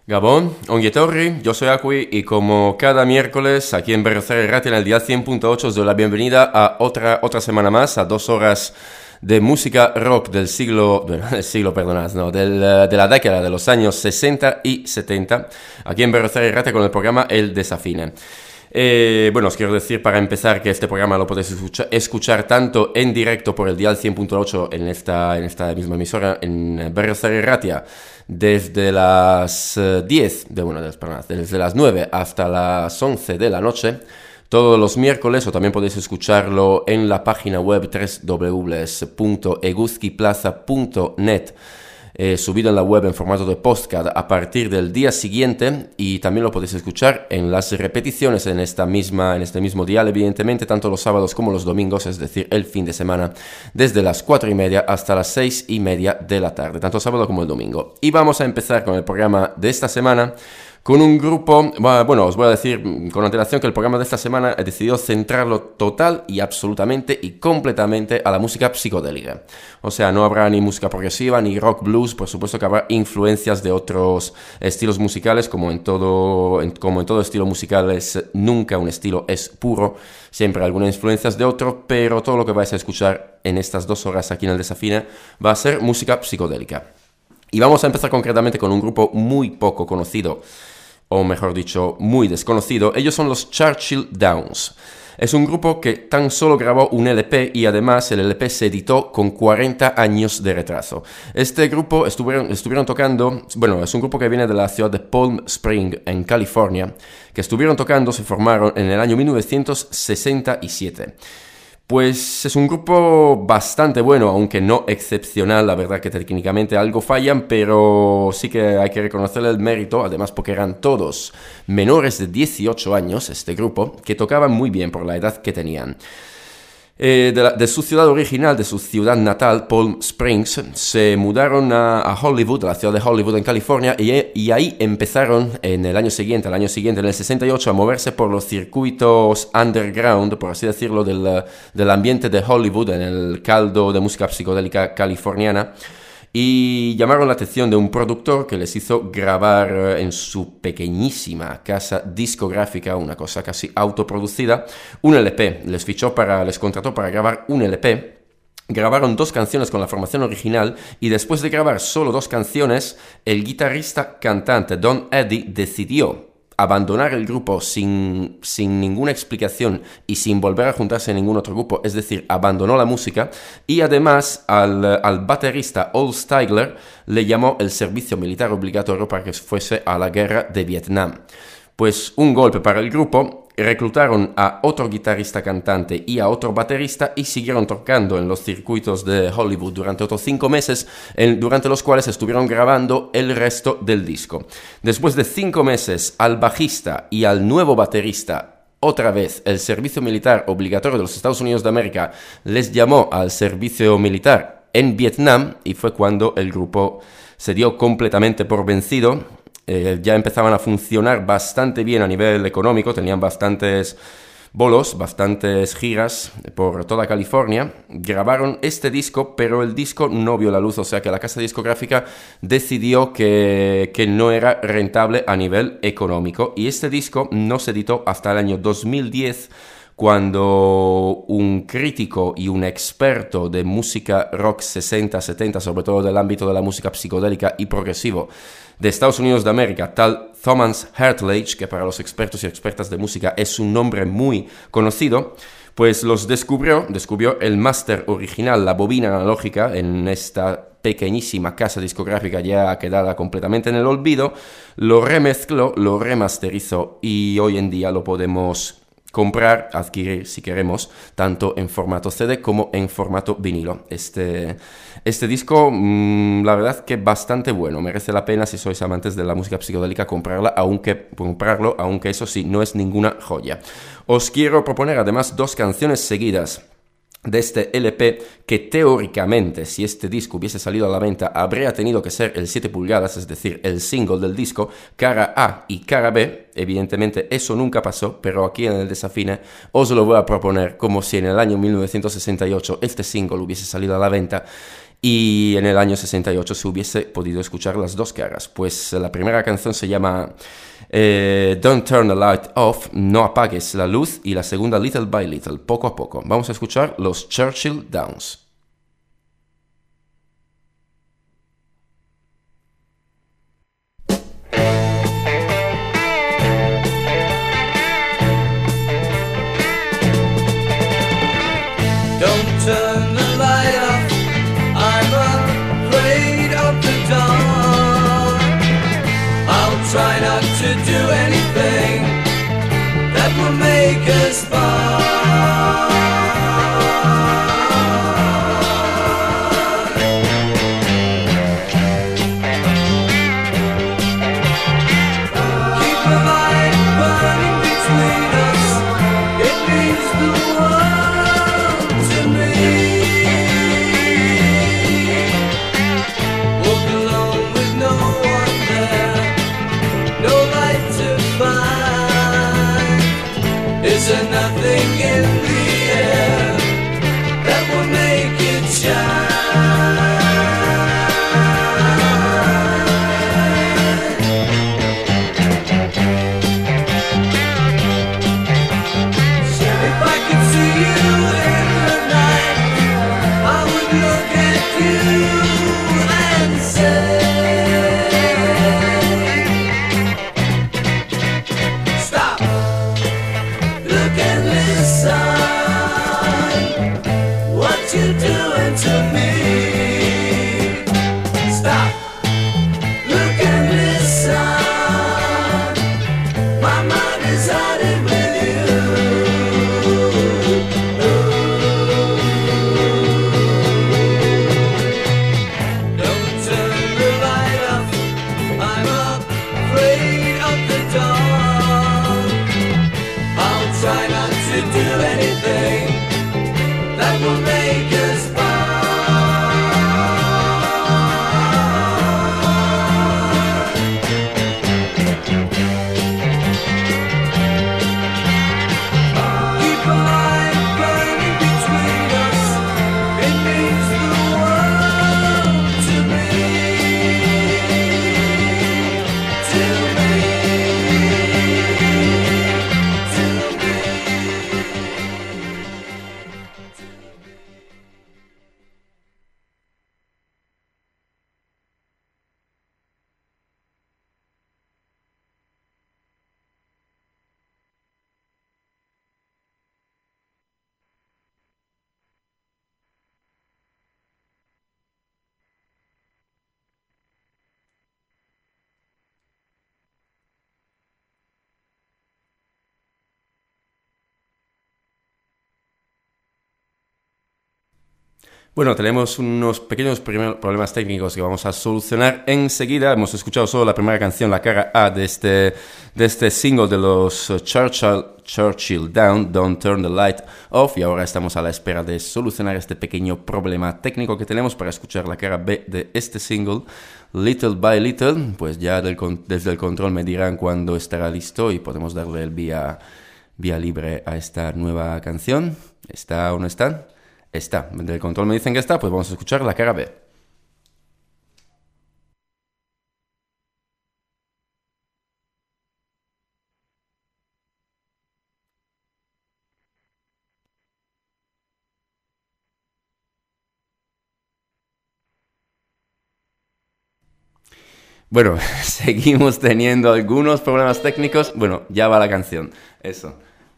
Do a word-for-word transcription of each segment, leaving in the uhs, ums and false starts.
Gabón, Onguietorri, yo soy Acui y como cada miércoles aquí en Berriozar y Ratia en el día cien punto ocho os doy la bienvenida a otra, otra semana más, a dos horas de música rock del siglo, bueno, del siglo, perdonad, no, del, de la década de los años sesenta y setenta, aquí en Berriozar y Ratia con el programa El Desafine. Eh, bueno, os quiero decir para empezar que este programa lo podéis escuchar, escuchar tanto en directo por el dial cien punto ocho en esta, en esta misma emisora, en Berriozar y Ratia, desde las uh, diez, de, bueno, de, perdón, desde las nueve hasta las once de la noche, todos los miércoles, o también podéis escucharlo en la página web doble u doble u doble u punto eguzquiplaza punto net. Eh, subido en la web en formato de podcast a partir del día siguiente, y también lo podéis escuchar en las repeticiones en esta misma en este mismo dial, evidentemente, tanto los sábados como los domingos, es decir, el fin de semana, desde las cuatro y media hasta las seis y media de la tarde, tanto sábado como el domingo. Y vamos a empezar con el programa de esta semana con un grupo, bueno, os voy a decir con antelación que el programa de esta semana he decidido centrarlo total y absolutamente y completamente a la música psicodélica. O sea, no habrá ni música progresiva ni rock blues, por supuesto que habrá influencias de otros estilos musicales, como en todo, en, como en todo estilo musical es, nunca un estilo es puro, siempre algunas influencias de otro, pero todo lo que vais a escuchar en estas dos horas aquí en el Desafine va a ser música psicodélica. Y vamos a empezar concretamente con un grupo muy poco conocido, o mejor dicho, muy desconocido. Ellos son los Churchill Downs. Es un grupo que tan solo grabó un L P y además el L P se editó con cuarenta años de retraso. Este grupo estuvieron, estuvieron tocando, bueno, es un grupo que viene de la ciudad de Palm Springs, en California, que estuvieron tocando, se formaron en el año mil novecientos sesenta y siete. Pues es un grupo bastante bueno, aunque no excepcional, la verdad que técnicamente algo fallan, pero sí que hay que reconocerle el mérito, además porque eran todos menores de dieciocho años, este grupo, que tocaban muy bien por la edad que tenían. Eh, de, la, de su ciudad original, de su ciudad natal, Palm Springs, se mudaron a, a Hollywood, a la ciudad de Hollywood en California, y, y ahí empezaron en el año siguiente, el año siguiente, en el sesenta y ocho, a moverse por los circuitos underground, por así decirlo, del, del ambiente de Hollywood, en el caldo de música psicodélica californiana. Y llamaron la atención de un productor que les hizo grabar en su pequeñísima casa discográfica, una cosa casi autoproducida, un L P. Les fichó para, les contrató para grabar un L P. Grabaron dos canciones con la formación original y después de grabar solo dos canciones, el guitarrista cantante Don Eddie decidió abandonar el grupo sin, sin ninguna explicación y sin volver a juntarse en ningún otro grupo, es decir, abandonó la música, y además al, al baterista Ol Stigler le llamó el servicio militar obligatorio para que fuese a la guerra de Vietnam. Pues un golpe para el grupo. Reclutaron a otro guitarrista cantante y a otro baterista y siguieron tocando en los circuitos de Hollywood durante otros cinco meses, en, durante los cuales estuvieron grabando el resto del disco. Después de cinco meses, al bajista y al nuevo baterista, otra vez el servicio militar obligatorio de los Estados Unidos de América les llamó al servicio militar en Vietnam, y fue cuando el grupo se dio completamente por vencido. Eh, ya empezaban a funcionar bastante bien a nivel económico, tenían bastantes bolos, bastantes giras por toda California. Grabaron este disco, pero el disco no vio la luz, o sea que la casa discográfica decidió que, que no era rentable a nivel económico, y este disco no se editó hasta el año dos mil diez, cuando un crítico y un experto de música rock sesenta setenta, sobre todo del ámbito de la música psicodélica y progresivo de Estados Unidos de América, tal Thomas Hertleitch, que para los expertos y expertas de música es un nombre muy conocido, pues los descubrió, descubrió el máster original, la bobina analógica, en esta pequeñísima casa discográfica ya quedada completamente en el olvido, lo remezcló, lo remasterizó, y hoy en día lo podemos comprar, adquirir si queremos, tanto en formato C D como en formato vinilo. Este, este disco, mmm, la verdad que bastante bueno, merece la pena si sois amantes de la música psicodélica comprarla, aunque, comprarlo, aunque eso sí, no es ninguna joya. Os quiero proponer además dos canciones seguidas de este L P que teóricamente, si este disco hubiese salido a la venta, habría tenido que ser el siete pulgadas, es decir, el single del disco, cara A y cara B. Evidentemente eso nunca pasó, pero aquí en el Desafine os lo voy a proponer como si en el año mil novecientos sesenta y ocho este single hubiese salido a la venta y en el año sesenta y ocho se hubiese podido escuchar las dos caras. Pues la primera canción se llama eh, Don't Turn the Light Off, no apagues la luz, y la segunda Little by Little, poco a poco. Vamos a escuchar los Churchill Downs. Don't turn the light off, I'm afraid of the dark. I'll try not to do anything that will make us part. Keep the light burning between us, it means the world to me. Walk alone with no one there, no light to find. Is there nothing in the air that will make it shine? If I could see you in the night, I would look at you and say, stop, look and listen, what you doing to me? Stop, look and listen, my mind is hiding with you. Don't turn the light off, I'm afraid of the dark. I'll try not to do anything that will make us part. Keep a light burning between us, it means the world to me, to me, to me. Bueno, tenemos unos pequeños primer- problemas técnicos que vamos a solucionar enseguida. Hemos escuchado solo la primera canción, la cara A de este, de este single de los uh, Churchill, Churchill Down, Don't Turn the Light Off, y ahora estamos a la espera de solucionar este pequeño problema técnico que tenemos para escuchar la cara B de este single, Little by Little. Pues ya del con- desde el control me dirán cuándo estará listo y podemos darle el vía, vía libre a esta nueva canción. ¿Está o no está? Está. Del control me dicen que está, pues vamos a escuchar la cara B. Bueno, seguimos teniendo algunos problemas técnicos. Bueno, ya va la canción. Eso.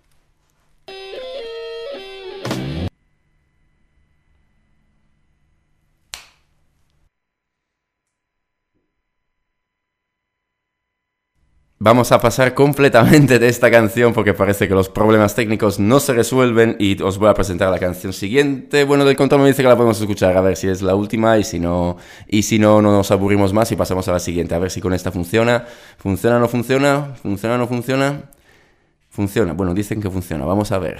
Vamos a pasar completamente de esta canción porque parece que los problemas técnicos no se resuelven y os voy a presentar la canción siguiente. Bueno, del control me dice que la podemos escuchar, a ver si es la última y si no, y si no, no nos aburrimos más y pasamos a la siguiente. A ver si con esta funciona. ¿Funciona o no funciona? ¿Funciona o no funciona? Funciona. Bueno, dicen que funciona. Vamos a ver.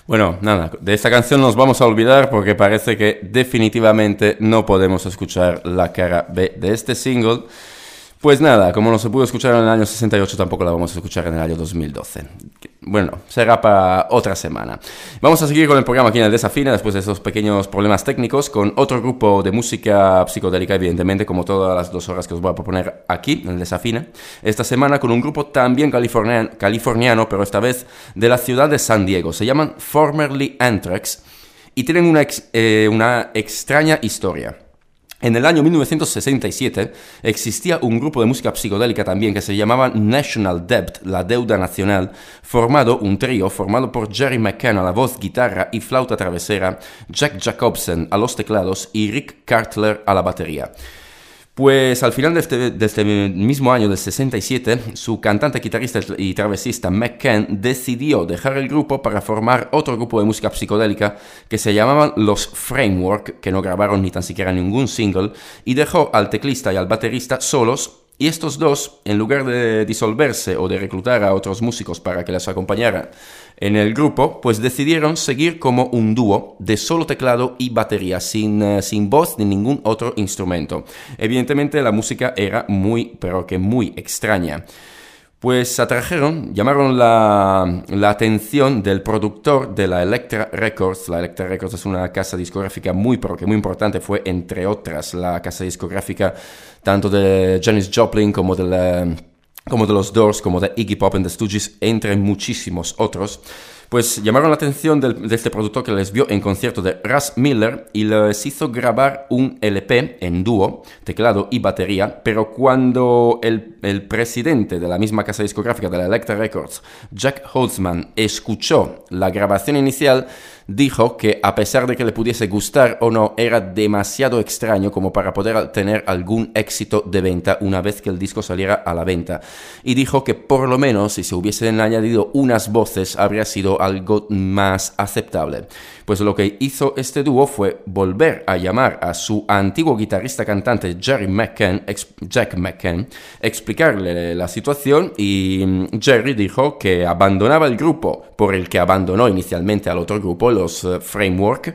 Bueno, nada, de esta canción nos vamos a olvidar porque parece que definitivamente no podemos escuchar la cara B de este single. Pues nada, como no se pudo escuchar en el año sesenta y ocho, tampoco la vamos a escuchar en el año dos mil doce. Bueno, será para otra semana. Vamos a seguir con el programa aquí en el Desafina, después de esos pequeños problemas técnicos, con otro grupo de música psicodélica, evidentemente, como todas las dos horas que os voy a proponer aquí en el Desafina. Esta semana con un grupo también californiano, californiano, pero esta vez de la ciudad de San Diego. Se llaman Formerly Anthrax y tienen una, ex, eh, una extraña historia. En el año mil novecientos sesenta y siete existía un grupo de música psicodélica también que se llamaba National Debt, la deuda nacional, formado, un trío formado por Jerry McCann a la voz, guitarra y flauta travesera, Jack Jacobsen a los teclados y Rick Cartler a la batería. Pues al final de este, de este mismo año del sesenta y siete, su cantante, guitarrista y travesista McCann decidió dejar el grupo para formar otro grupo de música psicodélica que se llamaban Los Framework, que no grabaron ni tan siquiera ningún single, y dejó al teclista y al baterista solos, y estos dos, en lugar de disolverse o de reclutar a otros músicos para que les acompañaran en el grupo, pues decidieron seguir como un dúo de solo teclado y batería, sin, uh, sin voz ni ningún otro instrumento. Evidentemente la música era muy, pero que muy extraña. Pues atrajeron, llamaron la, la atención del productor de la Elektra Records. La Elektra Records es una casa discográfica muy, pero que muy importante. Fue, entre otras, la casa discográfica tanto de Janis Joplin como de, la, como de los Doors, como de Iggy Pop and the Stooges, entre muchísimos otros. Pues llamaron la atención del, de este productor que les vio en concierto de Russ Miller y les hizo grabar un L P en dúo, teclado y batería, pero cuando el, el presidente de la misma casa discográfica de la Elektra Records, Jack Holzman, escuchó la grabación inicial, dijo que a pesar de que le pudiese gustar o no, era demasiado extraño como para poder tener algún éxito de venta una vez que el disco saliera a la venta. Y dijo que por lo menos si se hubiesen añadido unas voces habría sido algo más aceptable. Pues lo que hizo este dúo fue volver a llamar a su antiguo guitarrista cantante Jerry McCann, ex- Jack McCann, explicarle la situación, y Jerry dijo que abandonaba el grupo por el que abandonó inicialmente al otro grupo, los uh, Framework,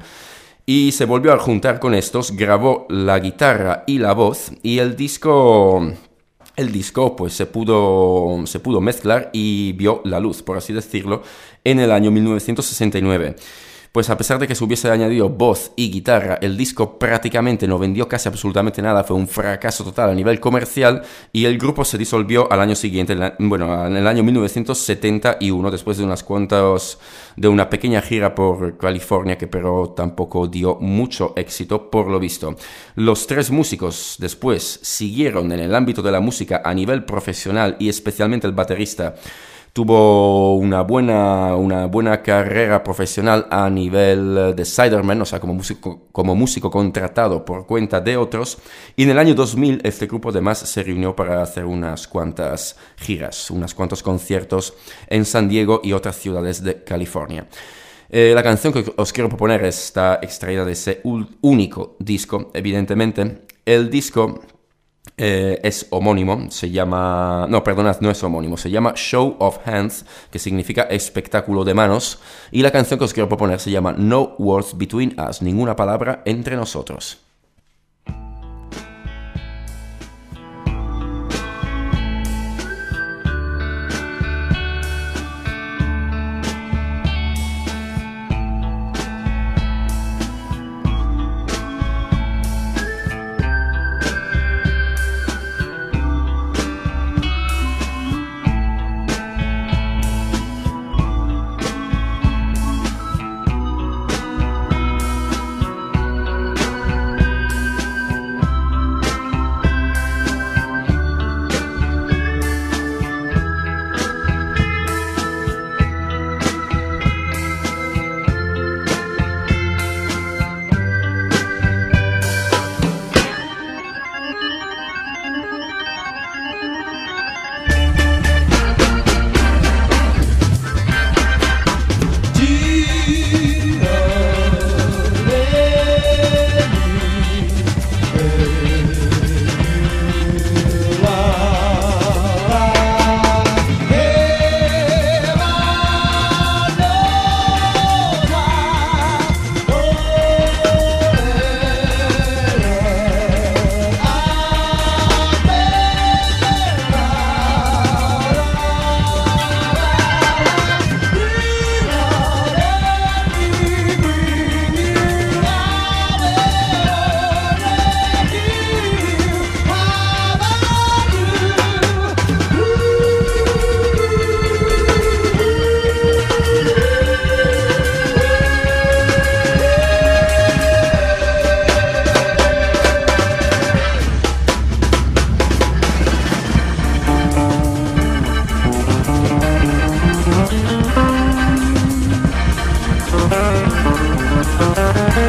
y se volvió a juntar con estos, grabó la guitarra y la voz, y el disco... El disco pues se pudo, se pudo mezclar y vio la luz, por así decirlo, en el año mil novecientos sesenta y nueve. Pues a pesar de que se hubiese añadido voz y guitarra, el disco prácticamente no vendió casi absolutamente nada, fue un fracaso total a nivel comercial y el grupo se disolvió al año siguiente, bueno, en el año mil novecientos setenta y uno, después de unas cuantas, de una pequeña gira por California que pero tampoco dio mucho éxito por lo visto. Los tres músicos después siguieron en el ámbito de la música a nivel profesional y especialmente el baterista tuvo una buena, una buena carrera profesional a nivel de sideman, o sea, como músico, como músico contratado por cuenta de otros. Y en el año dos mil este grupo además se reunió para hacer unas cuantas giras, unos cuantos conciertos en San Diego y otras ciudades de California. Eh, la canción que os quiero proponer está extraída de ese único disco, evidentemente. El disco... Eh, es homónimo, se llama... No, perdonad, no es homónimo, se llama Show of Hands, que significa espectáculo de manos, y la canción que os quiero proponer se llama No Words Between Us, ninguna palabra entre nosotros. Thank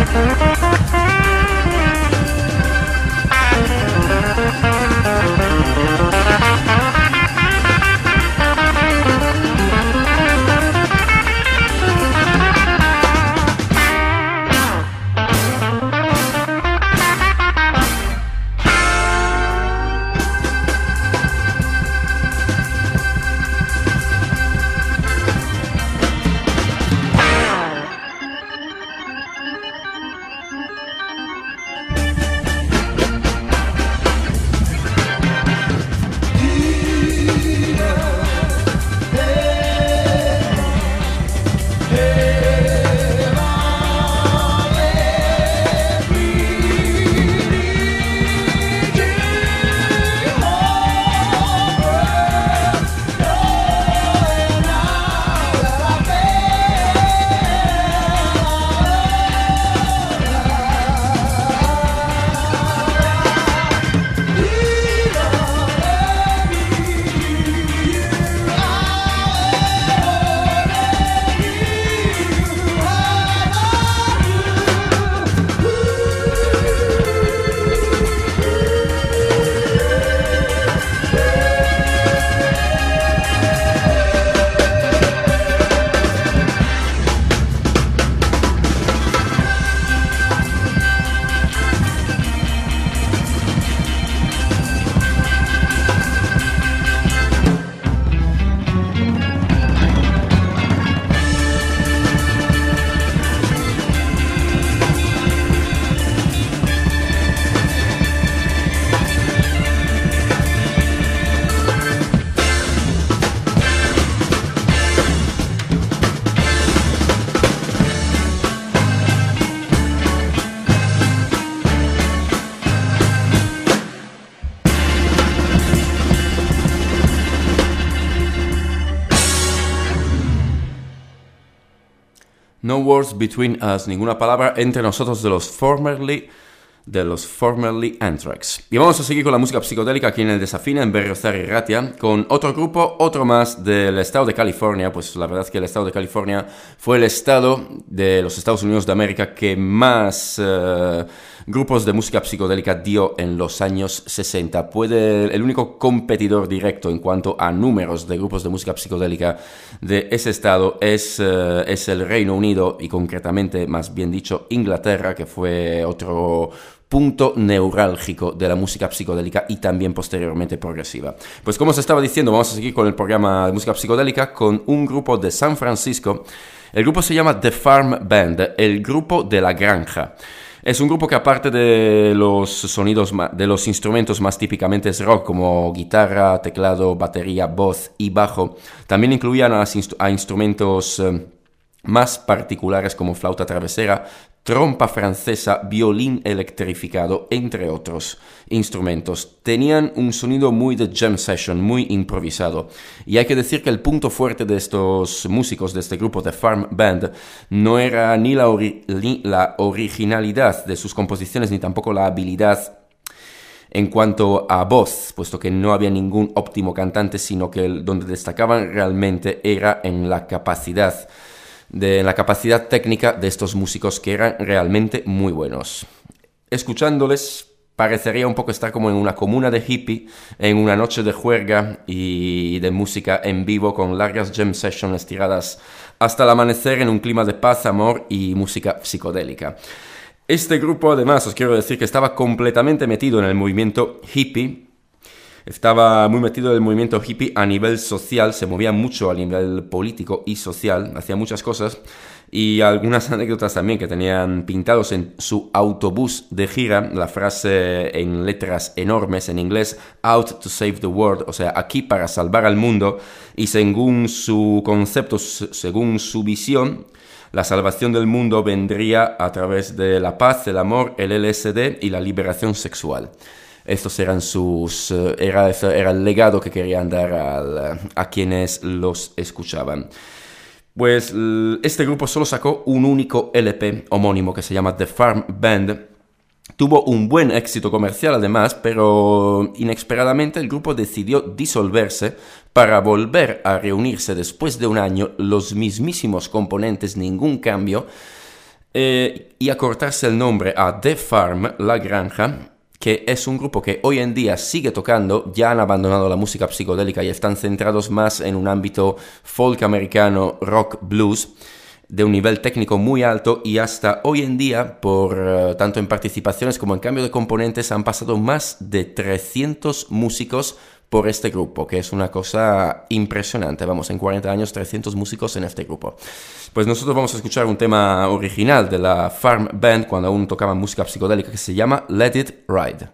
No words between us, ninguna palabra entre nosotros de los formerly, de los formerly Anthrax. Y vamos a seguir con la música psicodélica aquí en el Desafina, en Berriozar y Ratia, con otro grupo, otro más del estado de California. Pues la verdad es que el estado de California fue el estado de los Estados Unidos de América que más uh, grupos de música psicodélica dio en los años sesenta. Puede, el único competidor directo en cuanto a números de grupos de música psicodélica de ese estado es, uh, es el Reino Unido y concretamente, más bien dicho, Inglaterra, que fue otro punto neurálgico de la música psicodélica y también posteriormente progresiva. Pues como os estaba diciendo, vamos a seguir con el programa de música psicodélica con un grupo de San Francisco. El grupo se llama The Farm Band, el grupo de la granja. Es un grupo que aparte de los sonidos, de los instrumentos más típicamente rock como guitarra, teclado, batería, voz y bajo, también incluían a, inst- a instrumentos eh, más particulares como flauta travesera, trompa francesa, violín electrificado, entre otros instrumentos. Tenían un sonido muy de jam session, muy improvisado. Y hay que decir que el punto fuerte de estos músicos, de este grupo de Farm Band, no era ni la, ori- ni la originalidad de sus composiciones, ni tampoco la habilidad en cuanto a voz, puesto que no había ningún óptimo cantante, sino que el, donde destacaban realmente era en la capacidad de la capacidad técnica de estos músicos que eran realmente muy buenos. Escuchándoles parecería un poco estar como en una comuna de hippie, en una noche de juerga y de música en vivo con largas jam sessions tiradas hasta el amanecer en un clima de paz, amor y música psicodélica. Este grupo, además, os quiero decir que estaba completamente metido en el movimiento hippie. Estaba muy metido en el movimiento hippie a nivel social, se movía mucho a nivel político y social, hacía muchas cosas y algunas anécdotas también que tenían pintados en su autobús de gira, la frase en letras enormes en inglés, out to save the world, o sea, aquí para salvar al mundo, y según su concepto, según su visión, la salvación del mundo vendría a través de la paz, el amor, el L S D y la liberación sexual. Estos eran sus, era, era el legado que querían dar al, a quienes los escuchaban. Pues este grupo solo sacó un único L P homónimo que se llama The Farm Band. Tuvo un buen éxito comercial además, pero inesperadamente el grupo decidió disolverse para volver a reunirse después de un año, los mismísimos componentes, ningún cambio, eh, y acortarse el nombre a The Farm, La Granja, que es un grupo que hoy en día sigue tocando. Ya han abandonado la música psicodélica y están centrados más en un ámbito folk americano, rock, blues, de un nivel técnico muy alto, y hasta hoy en día, por uh, tanto en participaciones como en cambio de componentes, han pasado más de trescientos músicos por este grupo, que es una cosa impresionante. Vamos, en cuarenta años, trescientos músicos en este grupo. Pues nosotros vamos a escuchar un tema original de la Farm Band cuando aún tocaban música psicodélica, que se llama Let It Ride.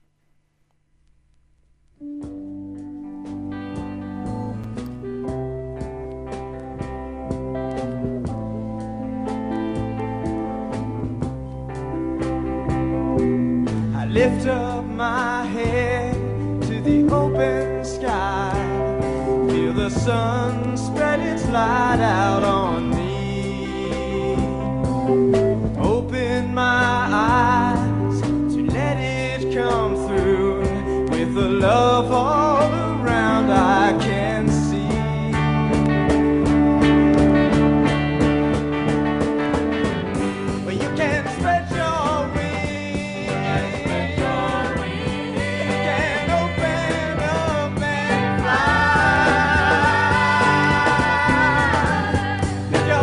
I lift up my head to the open sky, feel the sun spread its light out on me. Open my eyes to let it come through, with the love all around I can see. Well, you can spread your wings, you can open up and fly. Lift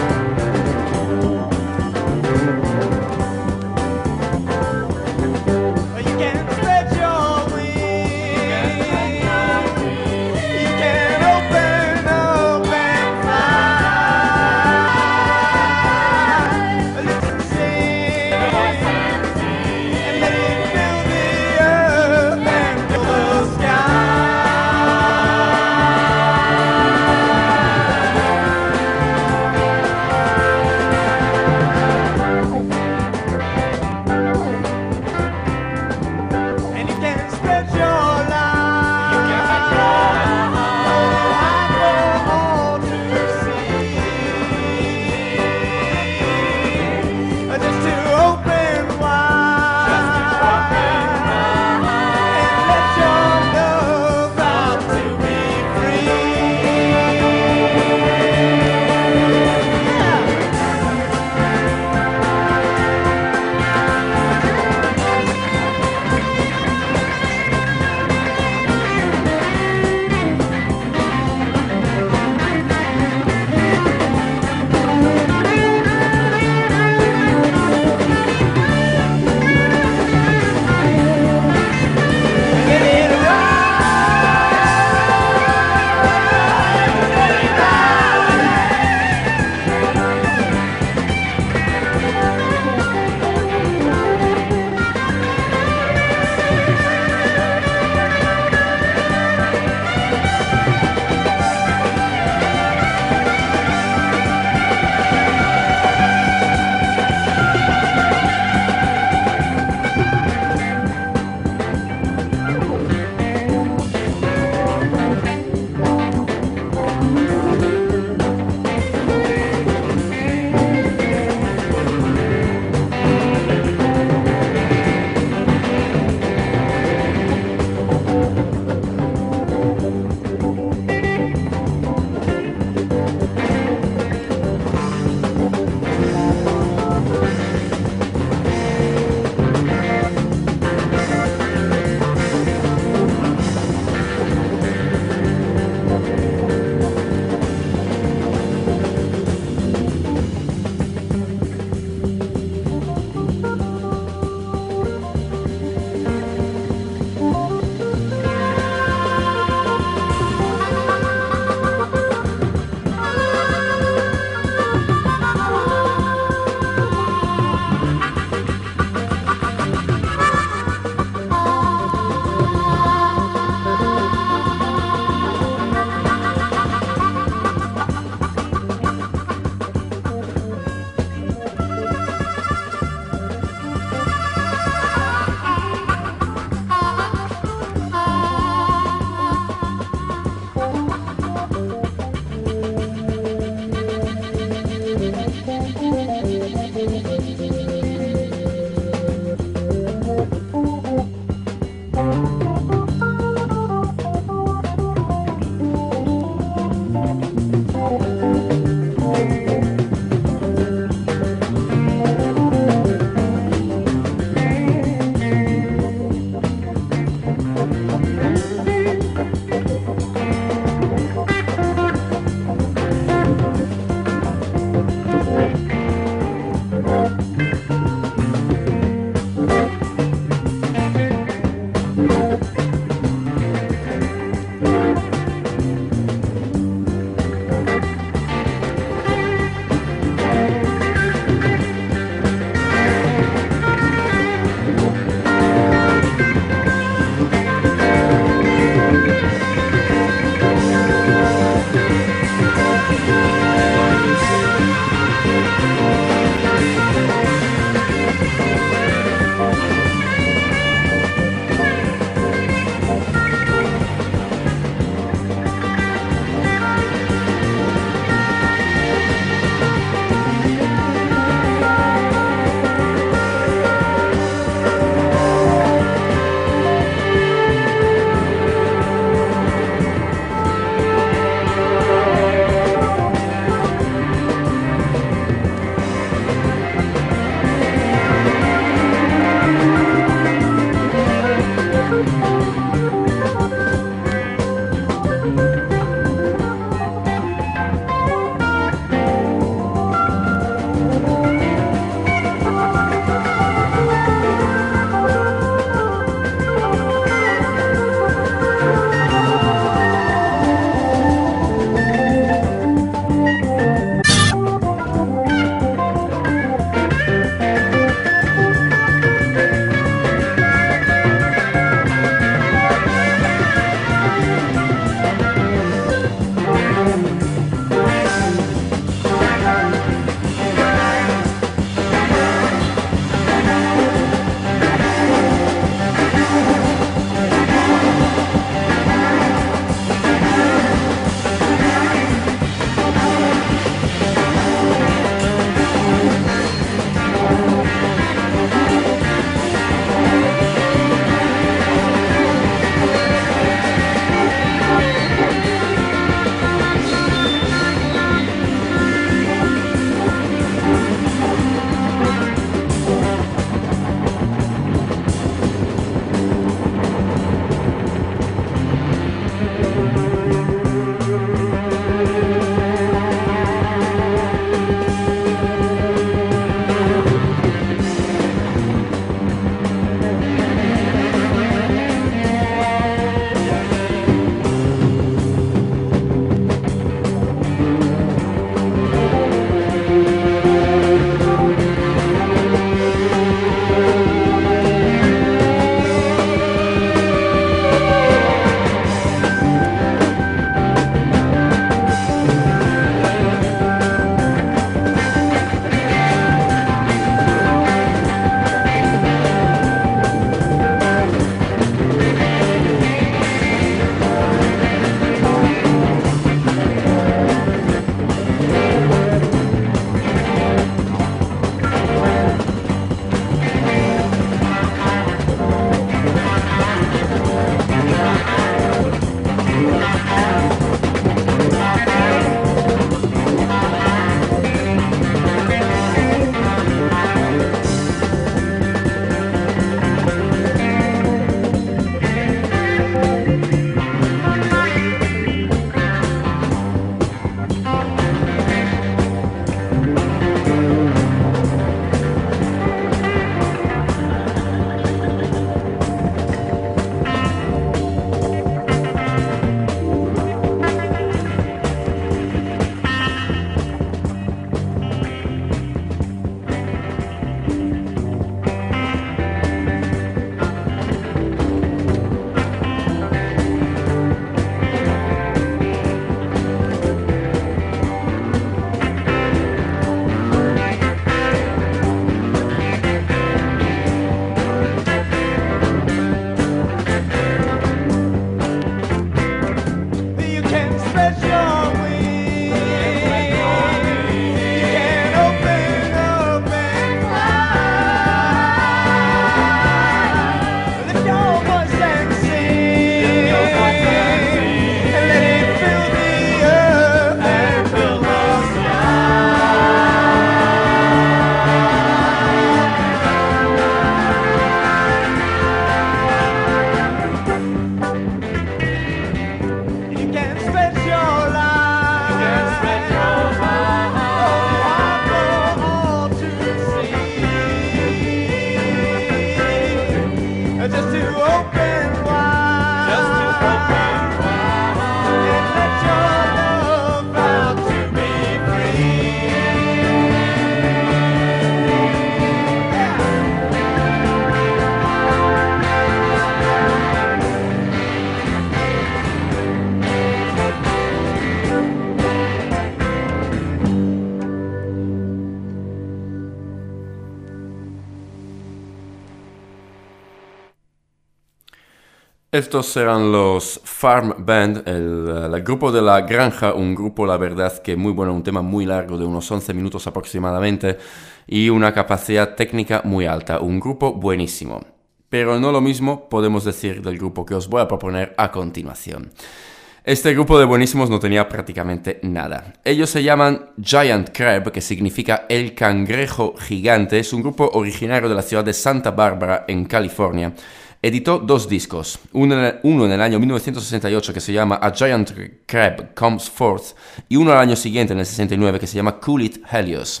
Estos eran los Farm Band, el, el grupo de la granja, un grupo, la verdad, que muy bueno, un tema muy largo de unos once minutos aproximadamente y una capacidad técnica muy alta, un grupo buenísimo. Pero no lo mismo podemos decir del grupo que os voy a proponer a continuación. Este grupo de buenísimos no tenía prácticamente nada. Ellos se llaman Giant Crab, que significa el cangrejo gigante. Es un grupo originario de la ciudad de Santa Bárbara, en California. Editó dos discos, uno en el año mil novecientos sesenta y ocho que se llama A Giant Crab Comes Forth y uno al año siguiente, en el sesenta y nueve, que se llama Cool It Helios.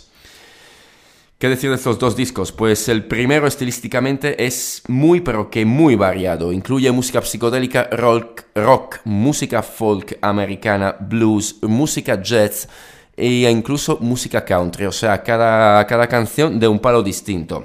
¿Qué decir de estos dos discos? Pues el primero estilísticamente es muy pero que muy variado. Incluye música psicodélica, rock, rock, música folk americana, blues, música jazz e incluso música country. O sea, cada, cada canción de un palo distinto.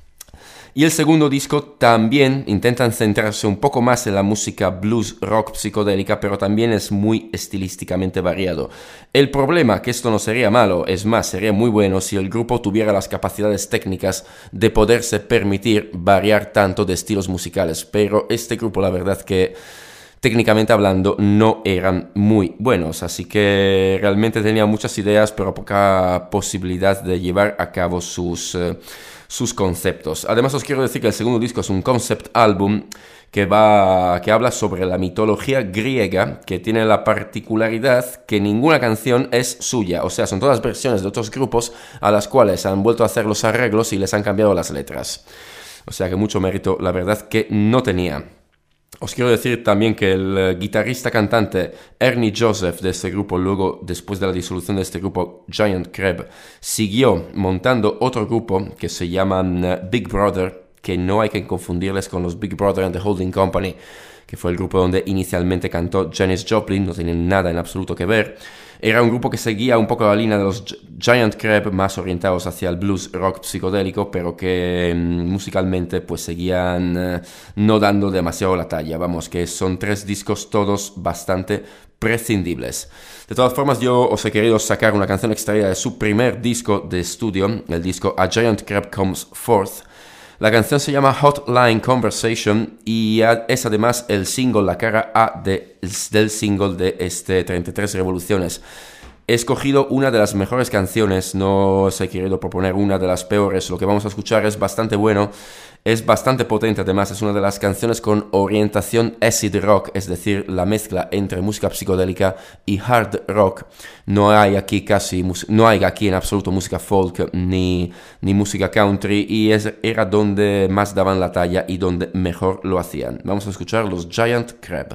Y el segundo disco también intentan centrarse un poco más en la música blues rock psicodélica, pero también es muy estilísticamente variado. El problema, que esto no sería malo, es más, sería muy bueno si el grupo tuviera las capacidades técnicas de poderse permitir variar tanto de estilos musicales, pero este grupo, la verdad que técnicamente hablando, no eran muy buenos, así que realmente tenía muchas ideas, pero poca posibilidad de llevar a cabo sus... Uh, sus conceptos. Además os quiero decir que el segundo disco es un concept album que, va, que habla sobre la mitología griega, que tiene la particularidad que ninguna canción es suya, o sea, son todas versiones de otros grupos a las cuales han vuelto a hacer los arreglos y les han cambiado las letras. O sea que mucho mérito, la verdad que no tenía. Os quiero decir también que el guitarrista cantante Ernie Joseph de este grupo, luego después de la disolución de este grupo Giant Crab, siguió montando otro grupo que se llama Big Brother, que no hay que confundirles con los Big Brother and the Holding Company, que fue el grupo donde inicialmente cantó Janis Joplin, no tienen nada en absoluto que ver. Era un grupo que seguía un poco la línea de los Giant Crab, más orientados hacia el blues rock psicodélico, pero que mmm, musicalmente pues seguían uh, no dando demasiado la talla. Vamos, que son tres discos todos bastante prescindibles. De todas formas, yo os he querido sacar una canción extraída de su primer disco de estudio, el disco A Giant Crab Comes Forth. La canción se llama Hotline Conversation y es además el single, la cara A de, del single de este treinta y tres Revoluciones. He escogido una de las mejores canciones, no os he querido proponer una de las peores. Lo que vamos a escuchar es bastante bueno, es bastante potente, además es una de las canciones con orientación acid rock, es decir, la mezcla entre música psicodélica y hard rock. No hay aquí casi, no hay aquí en absoluto música folk ni, ni música country, y es, era donde más daban la talla y donde mejor lo hacían. Vamos a escuchar los Giant Crab.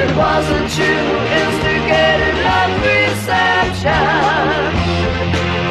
Wasn't you instigated love reception?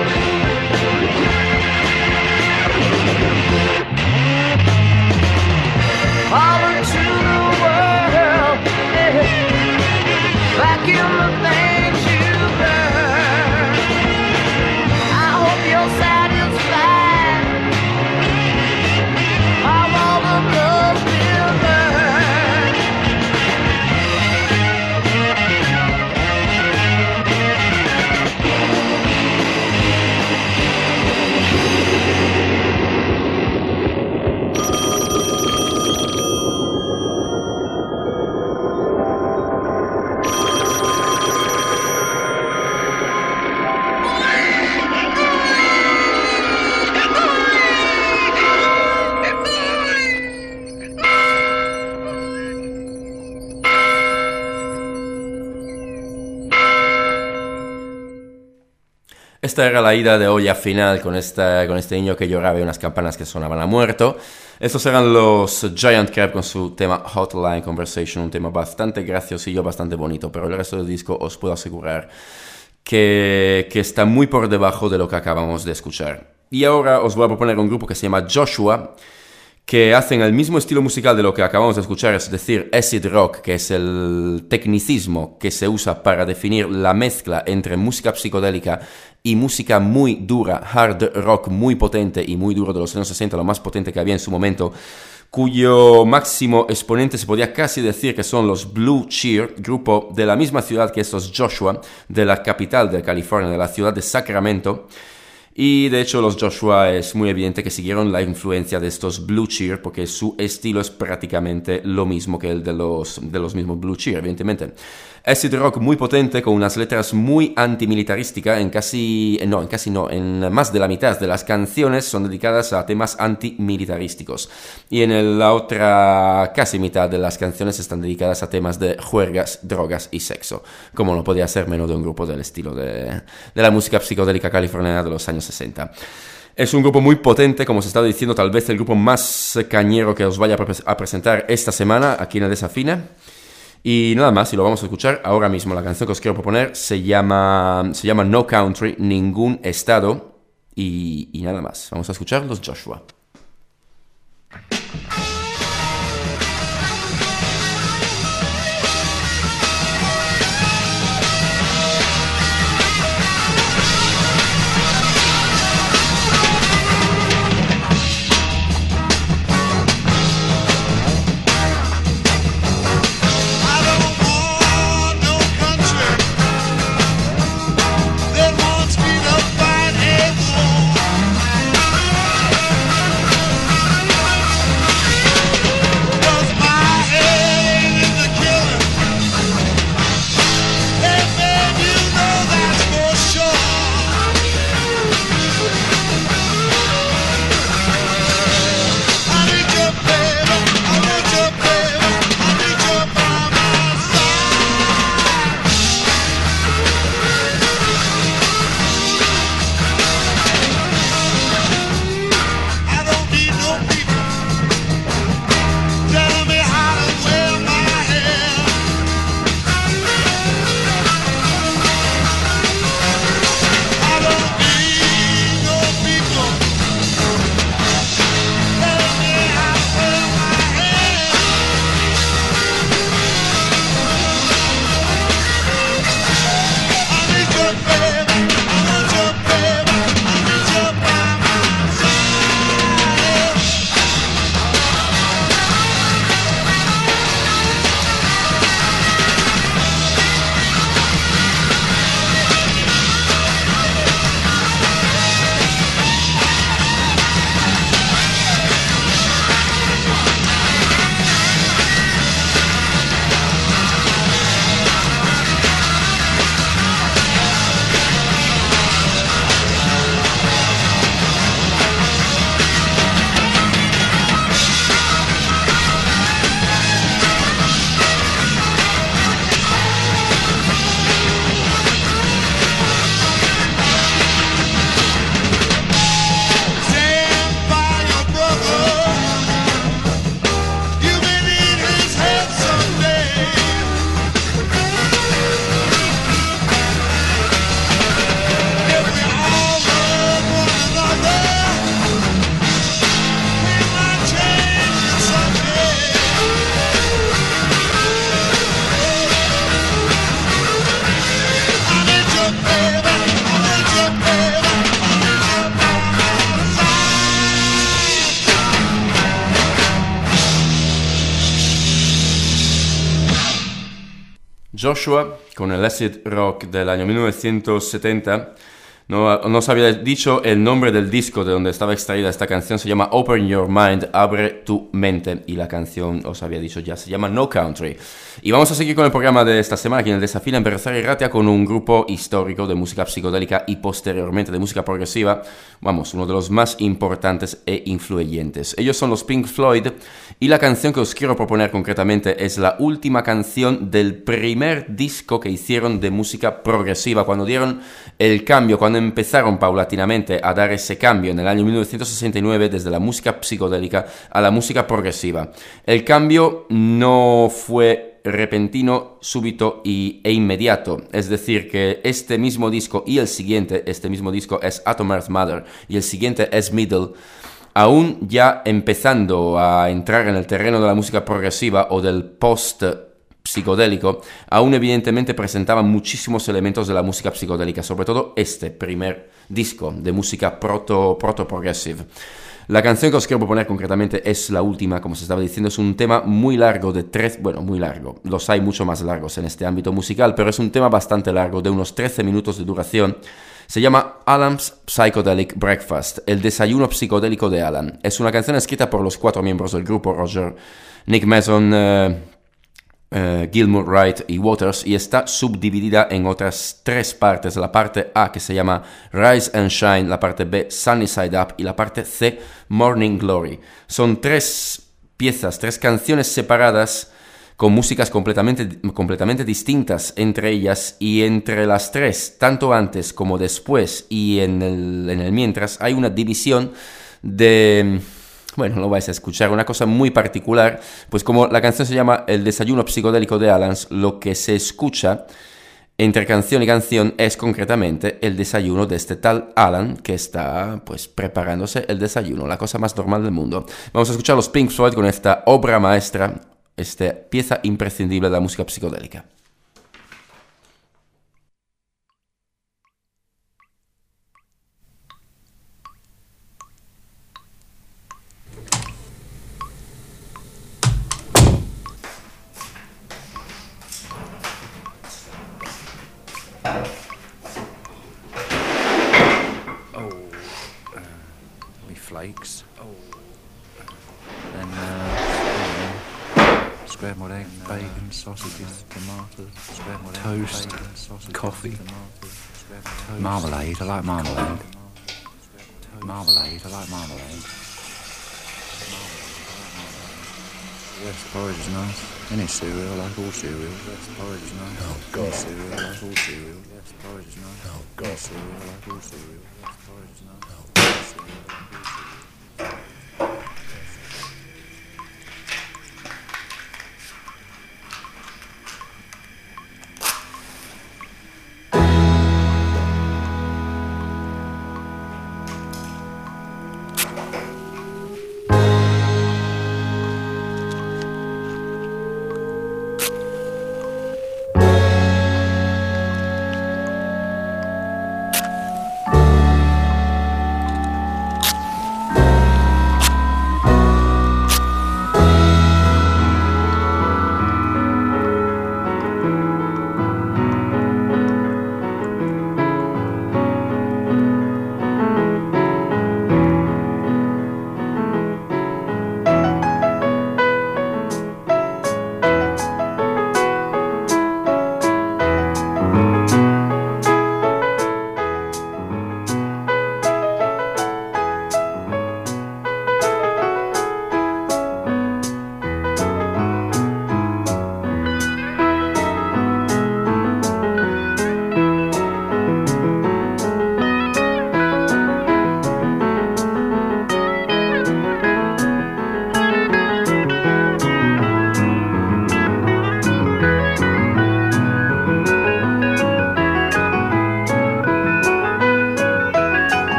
esta era la ida de olla final con, esta, con este niño que lloraba y unas campanas que sonaban a muerto. Estos eran los Giant Crab con su tema Hotline Conversation, un tema bastante graciosillo, bastante bonito, pero el resto del disco os puedo asegurar que, que está muy por debajo de lo que acabamos de escuchar. Y ahora os voy a proponer un grupo que se llama Joshua, que hacen el mismo estilo musical de lo que acabamos de escuchar, es decir, acid rock, que es el tecnicismo que se usa para definir la mezcla entre música psicodélica y música muy dura, hard rock muy potente y muy duro de los años sesenta, lo más potente que había en su momento, cuyo máximo exponente se podía casi decir que son los Blue Cheer, grupo de la misma ciudad que estos Joshua, de la capital de California, de la ciudad de Sacramento. Y de hecho los Joshua es muy evidente que siguieron la influencia de estos Blue Cheer porque su estilo es prácticamente lo mismo que el de los, de los mismos Blue Cheer, evidentemente. Acid rock muy potente con unas letras muy antimilitarísticas, en casi, no, en casi no, en más de la mitad de las canciones son dedicadas a temas antimilitarísticos. Y en la otra casi mitad de las canciones están dedicadas a temas de juergas, drogas y sexo, como no podía ser menos de un grupo del estilo de, de la música psicodélica californiana de los años sesenta. Es un grupo muy potente, como os estaba diciendo, tal vez el grupo más cañero que os vaya a presentar esta semana aquí en el Desafina. Y nada más, y lo vamos a escuchar ahora mismo. La canción que os quiero proponer se llama, se llama No Country, Ningún Estado. Y, y nada más, vamos a escuchar los Joshua. Joshua con el acid rock del año mil novecientos setenta. No, no os había dicho el nombre del disco de donde estaba extraída esta canción. Se llama Open Your Mind, Abre tu Mente. Y la canción, os había dicho ya, se llama No Country. Y vamos a seguir con el programa de esta semana aquí en el Desafío en Berroza y Ratia con un grupo histórico de música psicodélica y posteriormente de música progresiva. Vamos, uno de los más importantes e influyentes. Ellos son los Pink Floyd y la canción que os quiero proponer concretamente es la última canción del primer disco que hicieron de música progresiva. Cuando dieron el cambio, cuando empezaron paulatinamente a dar ese cambio en el año mil novecientos sesenta y nueve desde la música psicodélica a la música progresiva. El cambio no fue repentino, súbito y, e inmediato, es decir, que este mismo disco y el siguiente, este mismo disco es Atom Earth Mother y el siguiente es Middle, aún ya empezando a entrar en el terreno de la música progresiva o del post psicodélico, aún evidentemente presentaban muchísimos elementos de la música psicodélica, sobre todo este primer disco de música proto, proto-progressive. La canción que os quiero proponer concretamente es la última, como se estaba diciendo, es un tema muy largo de tres, bueno, muy largo, los hay mucho más largos en este ámbito musical, pero es un tema bastante largo, de unos trece minutos de duración. Se llama Alan's Psychedelic Breakfast, el desayuno psicodélico de Alan. Es una canción escrita por los cuatro miembros del grupo, Roger, Nick Mason, uh, uh, Gilmour, Wright y Waters, y está subdividida en otras tres partes. La parte A, que se llama Rise and Shine, la parte B, Sunny Side Up, y la parte C, Morning Glory. Son tres piezas, tres canciones separadas, con músicas completamente, completamente distintas entre ellas, y entre las tres, tanto antes como después y en el, en el mientras, hay una división de... Bueno, lo vais a escuchar, una cosa muy particular, pues como la canción se llama El desayuno psicodélico de Alan, lo que se escucha entre canción y canción es concretamente el desayuno de este tal Alan que está pues preparándose el desayuno, la cosa más normal del mundo. Vamos a escuchar los Pink Floyd con esta obra maestra, esta pieza imprescindible de la música psicodélica. Flakes. Oh. Then uh, scrambled egg, bacon, sausages, tomatoes, scrambled toast, egg, bacon, sausages, coffee, tomatoes, marmalade. I like marmalade. Marmalade. I like marmalade. Yes, porridge is nice. Any cereal, I like all cereal. Yes, porridge is nice. Oh, God. Any cereal, I like all cereal. Yes, porridge is nice. Oh, God. Any cereal, I like all cereal. Yes, porridge is nice. Oh, God. Any cereal, I like all cereal.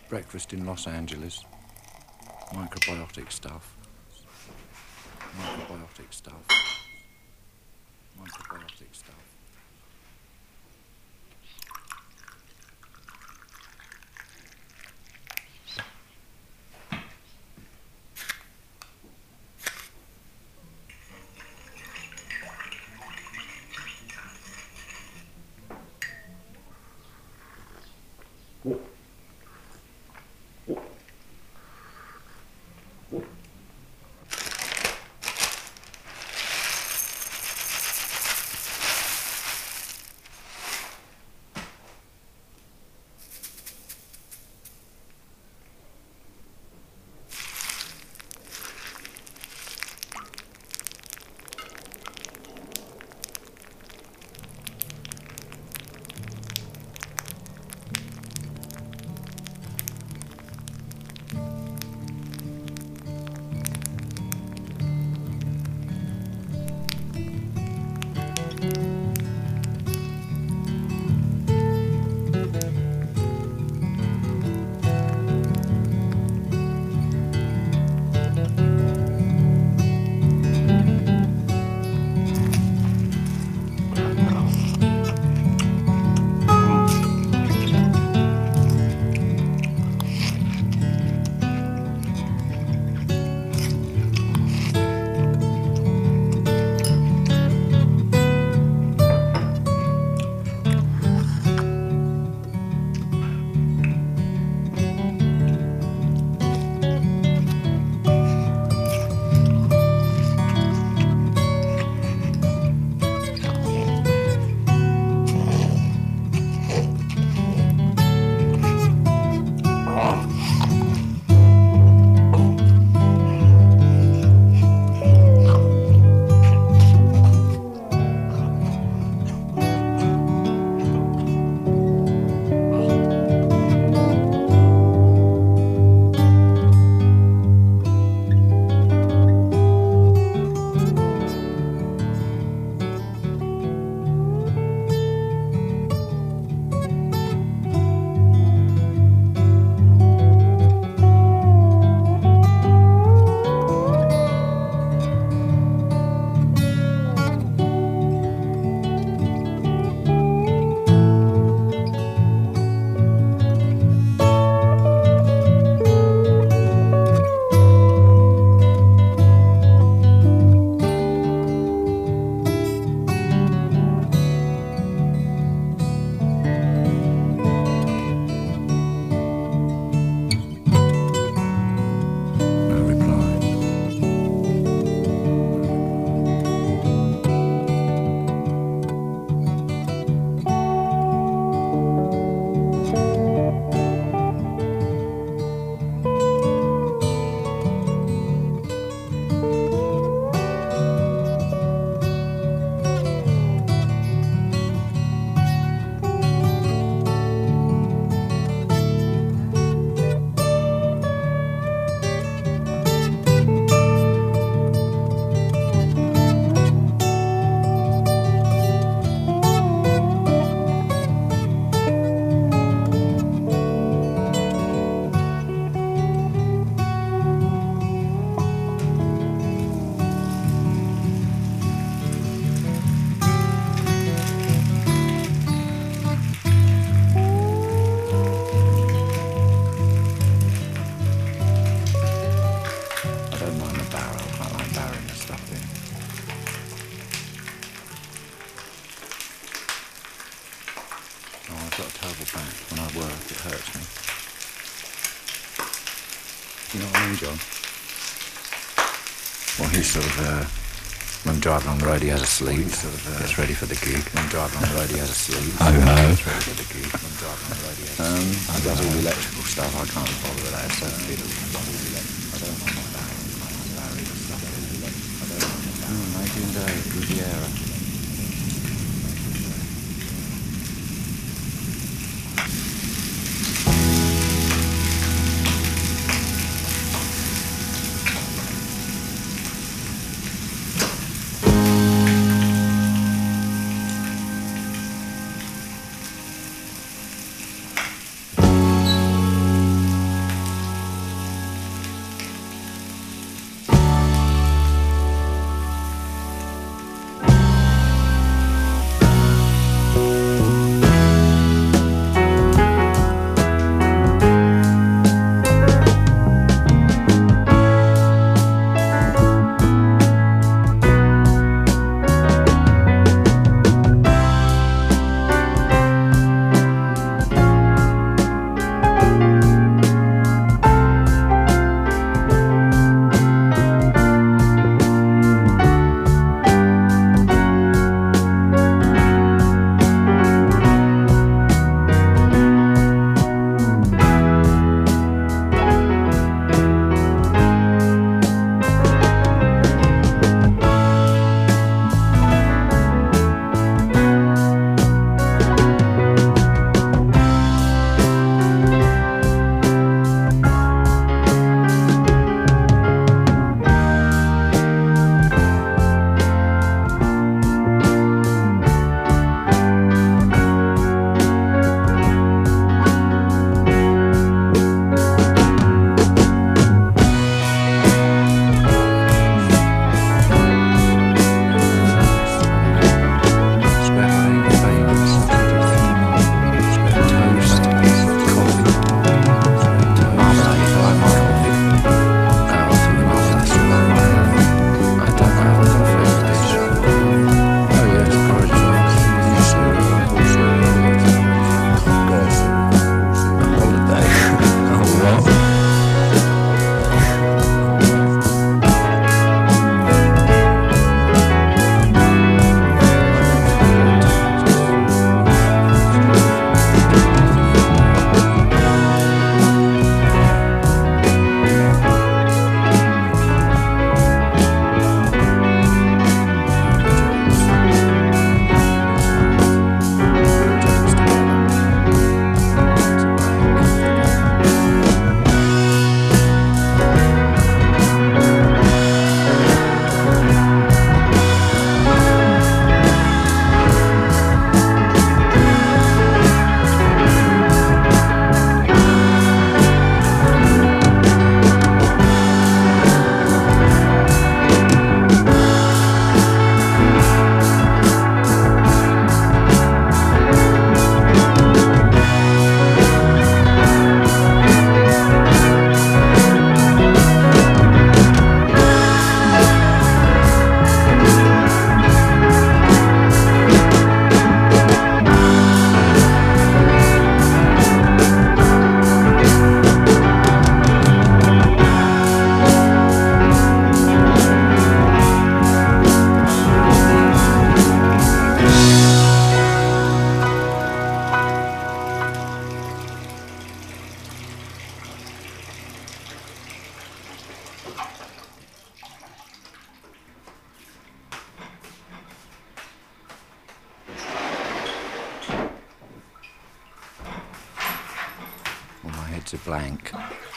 breakfast in Los Angeles. Microbiotic stuff. Microbiotic stuff. Microbiotic stuff. Well, he's sort of, uh, when I'm driving on the road, he has a sleep. Sort of, uh, gets ready for the gig. When I'm driving on the road, he has a sleep. Oh, no. Gets ready for the gig. When I'm driving on the road, he has a sleep. Um, he does all the electrical stuff. I can't bother with that. So I don't know my Barry. Barry stuff. I don't know. Mm, Adrian Day, Riviera. to blank.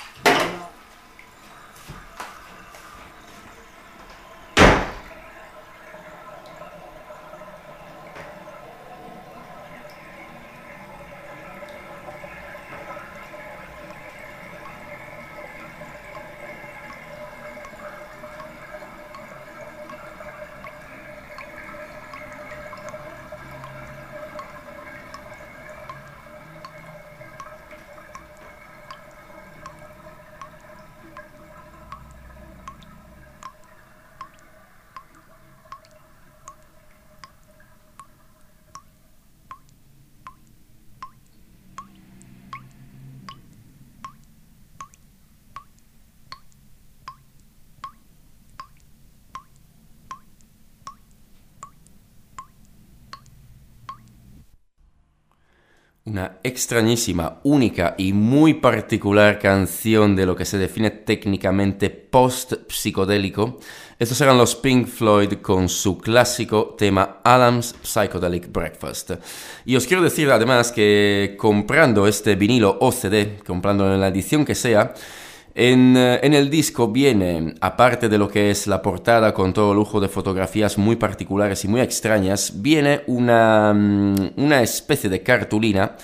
Una extrañísima, única y muy particular canción de lo que se define técnicamente post-psicodélico. Estos eran los Pink Floyd con su clásico tema Adam's Psychedelic Breakfast. Y os quiero decir además que comprando este vinilo o C D, comprándolo en la edición que sea, En, en el disco viene, aparte de lo que es la portada con todo lujo de fotografías muy particulares y muy extrañas, viene una, una especie de cartulina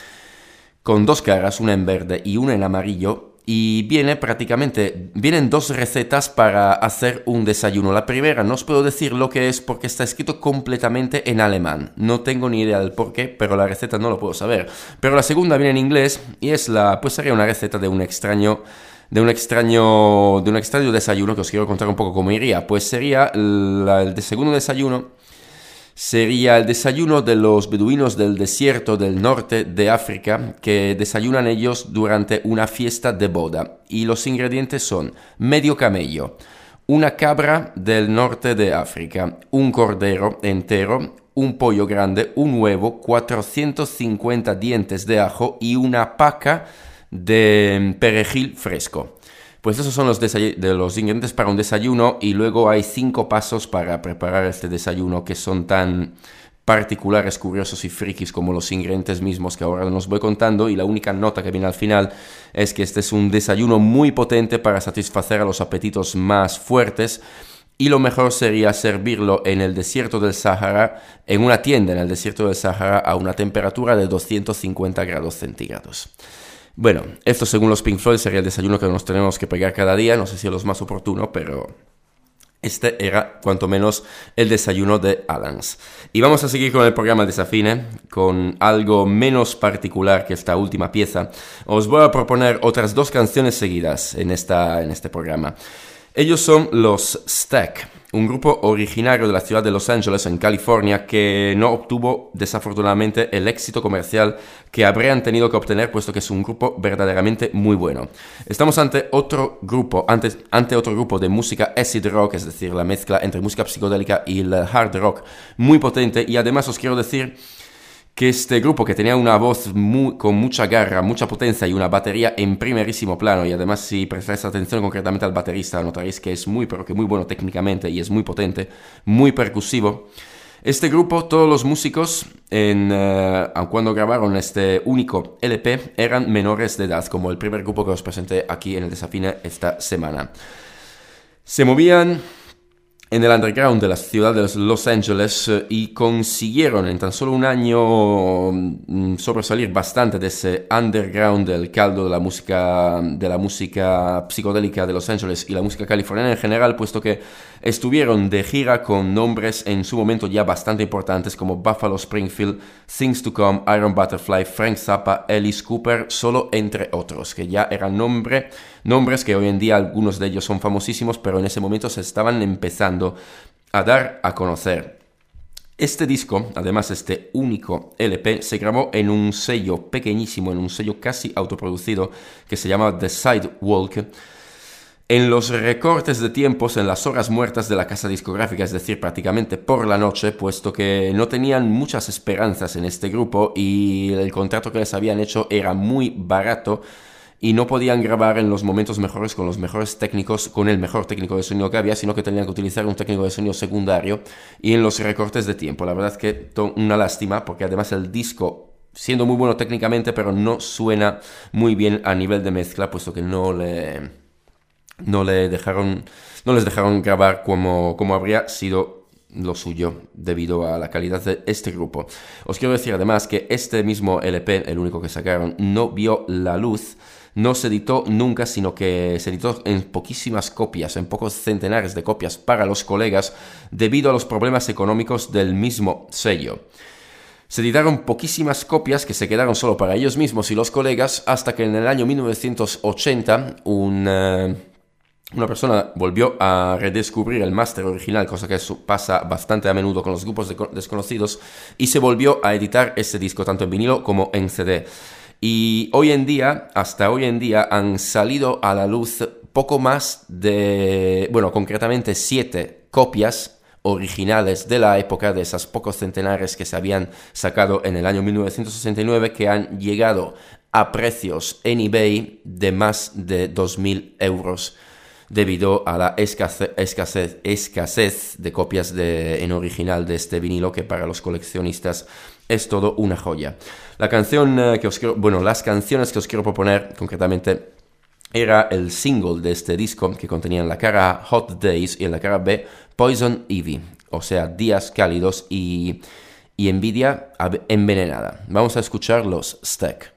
con dos caras, una en verde y una en amarillo, y viene prácticamente, vienen dos recetas para hacer un desayuno. La primera no os puedo decir lo que es porque está escrito completamente en alemán. No tengo ni idea del por qué, pero la receta no lo puedo saber. Pero la segunda viene en inglés y es la, pues sería una receta de un extraño... De un, extraño, de un extraño desayuno que os quiero contar un poco cómo iría. Pues sería la, el de segundo desayuno, sería el desayuno de los beduinos del desierto del norte de África, que desayunan ellos durante una fiesta de boda. Y los ingredientes son medio camello, una cabra del norte de África, un cordero entero, un pollo grande, un huevo, cuatrocientos cincuenta dientes de ajo y una paca de perejil fresco. Pues esos son los, desay- de los ingredientes para un desayuno, y luego hay cinco pasos para preparar este desayuno que son tan particulares, curiosos y frikis como los ingredientes mismos que ahora nos voy contando, y la única nota que viene al final es que este es un desayuno muy potente para satisfacer a los apetitos más fuertes. Y lo mejor sería servirlo en el desierto del Sahara, en una tienda en el desierto del Sahara a una temperatura de doscientos cincuenta grados centígrados. Bueno, esto según los Pink Floyd sería el desayuno que nos tenemos que pegar cada día. No sé si es lo más oportuno, pero este era cuanto menos el desayuno de Adams. Y vamos a seguir con el programa de Desafine, con algo menos particular que esta última pieza. Os voy a proponer otras dos canciones seguidas en, esta, en este programa. Ellos son los Stack, un grupo originario de la ciudad de Los Ángeles, en California, que no obtuvo desafortunadamente el éxito comercial que habrían tenido que obtener, puesto que es un grupo verdaderamente muy bueno. Estamos ante otro grupo, ante, ante otro grupo de música acid rock, es decir, la mezcla entre música psicodélica y el hard rock, muy potente. Y además os quiero decir que este grupo, que tenía una voz muy, con mucha garra, mucha potencia y una batería en primerísimo plano, y además si prestáis atención concretamente al baterista, notaréis que es muy, pero que muy bueno técnicamente y es muy potente, muy percusivo. Este grupo, todos los músicos, en, uh, cuando grabaron este único L P, eran menores de edad, como el primer grupo que os presenté aquí en el Desafine esta semana. Se movían en el underground de la ciudad de Los Ángeles y consiguieron en tan solo un año sobresalir bastante de ese underground del caldo de la música de la música psicodélica de Los Ángeles y la música californiana en general, puesto que estuvieron de gira con nombres en su momento ya bastante importantes como Buffalo Springfield, Things to Come, Iron Butterfly, Frank Zappa, Alice Cooper, solo entre otros, que ya eran nombre, nombres que hoy en día algunos de ellos son famosísimos, pero en ese momento se estaban empezando a dar a conocer. Este disco, además este único L P, se grabó en un sello pequeñísimo, en un sello casi autoproducido que se llama The Sidewalk, en los recortes de tiempos, en las horas muertas de la casa discográfica, es decir, prácticamente por la noche, puesto que no tenían muchas esperanzas en este grupo y el contrato que les habían hecho era muy barato y no podían grabar en los momentos mejores con los mejores técnicos, con el mejor técnico de sonido que había, sino que tenían que utilizar un técnico de sonido secundario y en los recortes de tiempo. La verdad es que una lástima, porque además el disco siendo muy bueno técnicamente, pero no suena muy bien a nivel de mezcla, puesto que no le, no le dejaron, no les dejaron grabar como, como habría sido lo suyo debido a la calidad de este grupo. Os quiero decir además que este mismo L P, el único que sacaron, no vio la luz, no se editó nunca, sino que se editó en poquísimas copias, en pocos centenares de copias para los colegas, debido a los problemas económicos del mismo sello. Se editaron poquísimas copias que se quedaron solo para ellos mismos y los colegas, hasta que en el año mil novecientos ochenta un... Uh, Una persona volvió a redescubrir el máster original, cosa que eso pasa bastante a menudo con los grupos de desconocidos, y se volvió a editar este disco tanto en vinilo como en C D. Y hoy en día, hasta hoy en día, han salido a la luz poco más de, bueno, concretamente siete copias originales de la época, de esas pocos centenares que se habían sacado en el año mil novecientos sesenta y nueve, que han llegado a precios en eBay de más de dos mil euros. Debido a la escasez, escasez, escasez de copias de, en original de este vinilo, que para los coleccionistas es todo una joya. La canción eh, que os quiero, bueno, las canciones que os quiero proponer concretamente era el single de este disco, que contenían la cara A Hot Days y en la cara B Poison Ivy, o sea, días cálidos y, y envidia envenenada. Vamos a escuchar los Stack.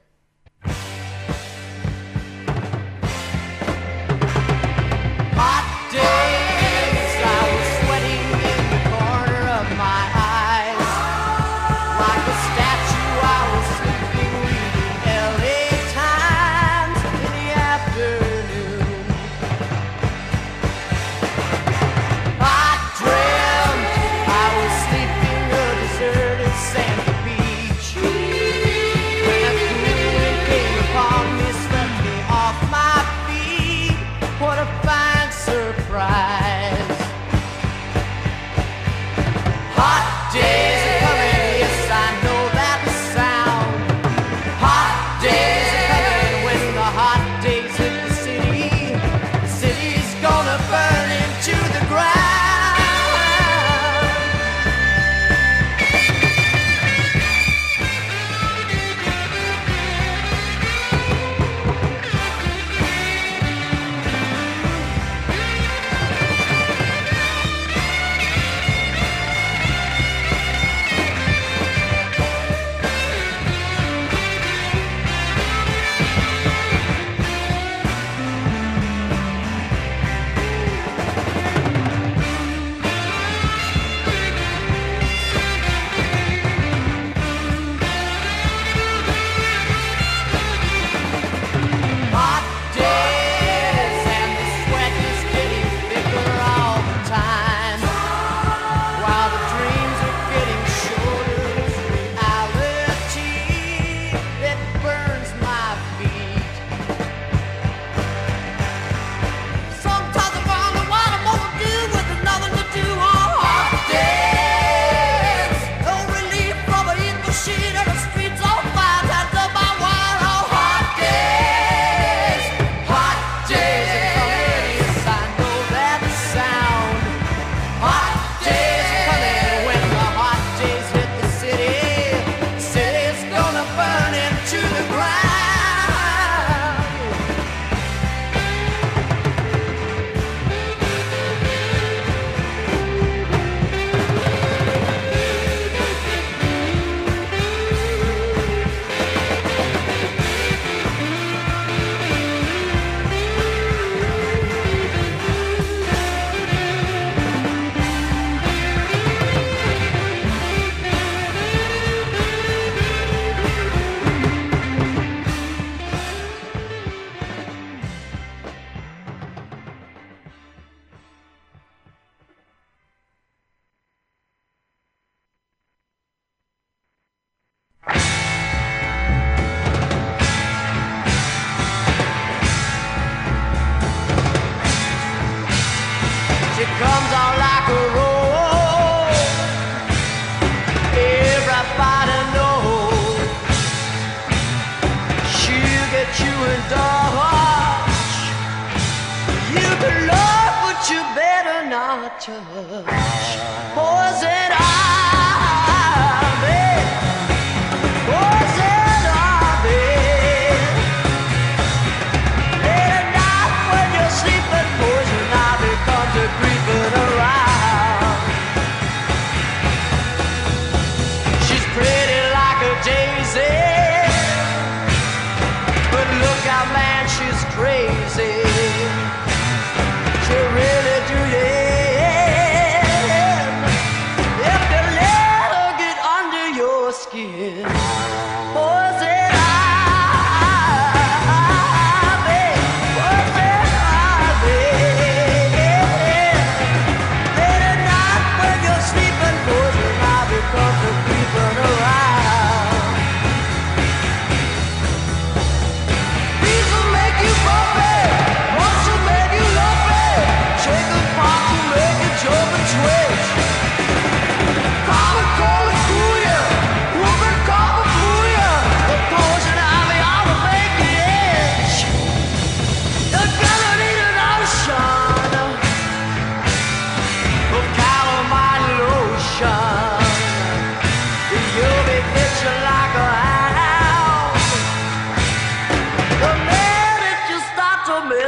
Poison ivy, poison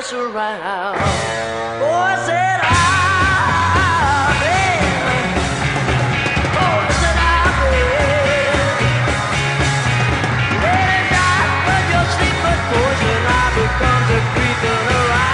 mess around. Boy said I've been, boy said I've been. Late at night when you're sleeping, poison I become the creeping around.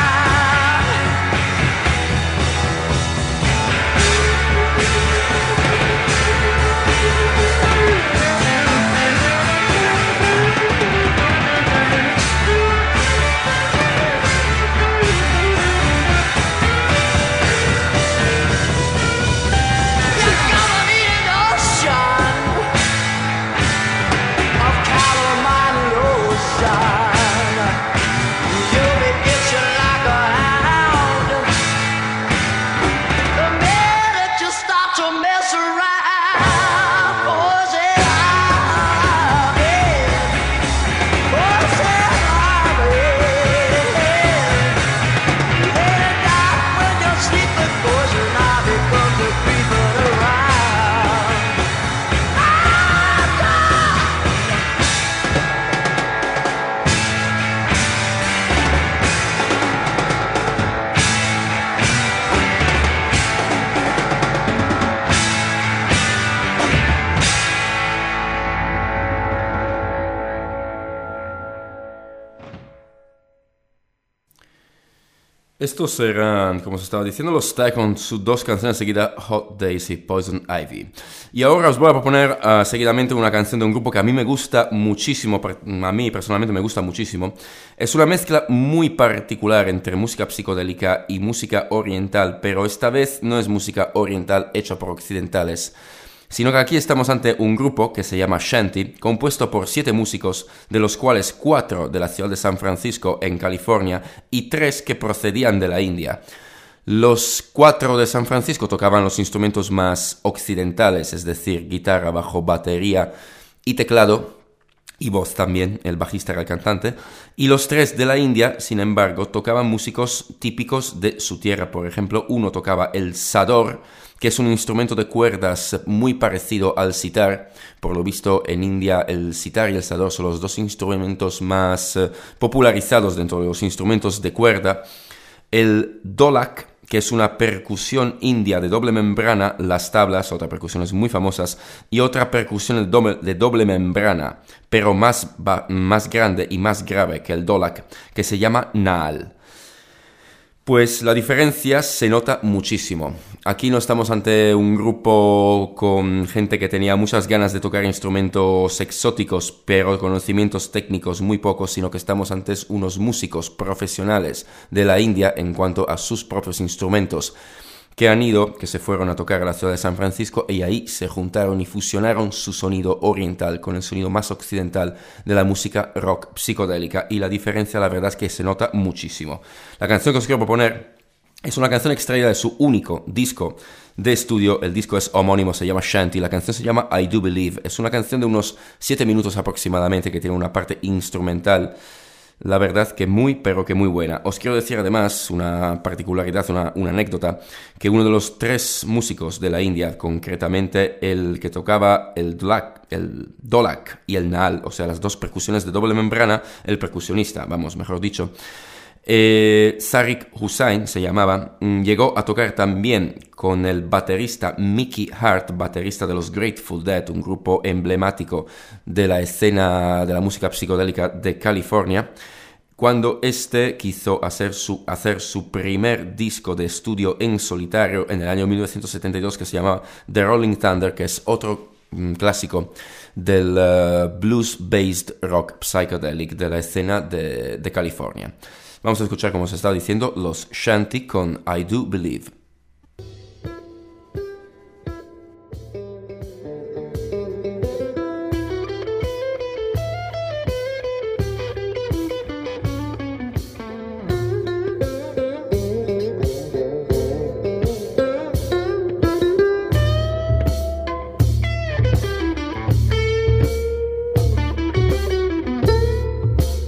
Estos eran, como se estaba diciendo, los Stack con sus dos canciones seguidas, Hot Days y Poison Ivy. Y ahora os voy a proponer uh, seguidamente una canción de un grupo que a mí me gusta muchísimo, a mí personalmente me gusta muchísimo. Es una mezcla muy particular entre música psicodélica y música oriental, pero esta vez no es música oriental hecha por occidentales, sino que aquí estamos ante un grupo que se llama Shanty, compuesto por siete músicos, de los cuales cuatro de la ciudad de San Francisco, en California, y tres que procedían de la India. Los cuatro de San Francisco tocaban los instrumentos más occidentales, es decir, guitarra, bajo, batería y teclado, y voz también, el bajista era el cantante, y los tres de la India, sin embargo, tocaban músicos típicos de su tierra. Por ejemplo, uno tocaba el sador, que es un instrumento de cuerdas muy parecido al sitar. Por lo visto, en India el sitar y el sador son los dos instrumentos más eh, popularizados dentro de los instrumentos de cuerda. El dholak, que es una percusión india de doble membrana, las tablas, otras percusiones muy famosas, y otra percusión de doble, de doble membrana, pero más, más grande y más grave que el dholak, que se llama naal. Pues la diferencia se nota muchísimo. Aquí no estamos ante un grupo con gente que tenía muchas ganas de tocar instrumentos exóticos, pero conocimientos técnicos muy pocos, sino que estamos ante unos músicos profesionales de la India en cuanto a sus propios instrumentos, que han ido, que se fueron a tocar a la ciudad de San Francisco y ahí se juntaron y fusionaron su sonido oriental con el sonido más occidental de la música rock psicodélica, y la diferencia la verdad es que se nota muchísimo. La canción que os quiero proponer es una canción extraída de su único disco de estudio. El disco es homónimo, se llama Shanty, la canción se llama I Do Believe. Es una canción de unos siete minutos aproximadamente que tiene una parte instrumental, la verdad que muy, pero que muy buena. Os quiero decir además una particularidad, una, una anécdota, que uno de los tres músicos de la India, concretamente el que tocaba el dholak, el dholak y el naal, o sea, las dos percusiones de doble membrana, el percusionista, vamos, mejor dicho, eh, Sariq Hussain se llamaba, llegó a tocar también con el baterista Mickey Hart, baterista de los Grateful Dead, un grupo emblemático de la escena de la música psicodélica de California, cuando este quiso hacer su, hacer su primer disco de estudio en solitario en el año mil novecientos setenta y dos, que se llamaba The Rolling Thunder, que es otro mm, clásico del uh, blues-based rock psychedelic de la escena de, de California. Vamos a escuchar, como se está diciendo, los Shanty con I Do Believe.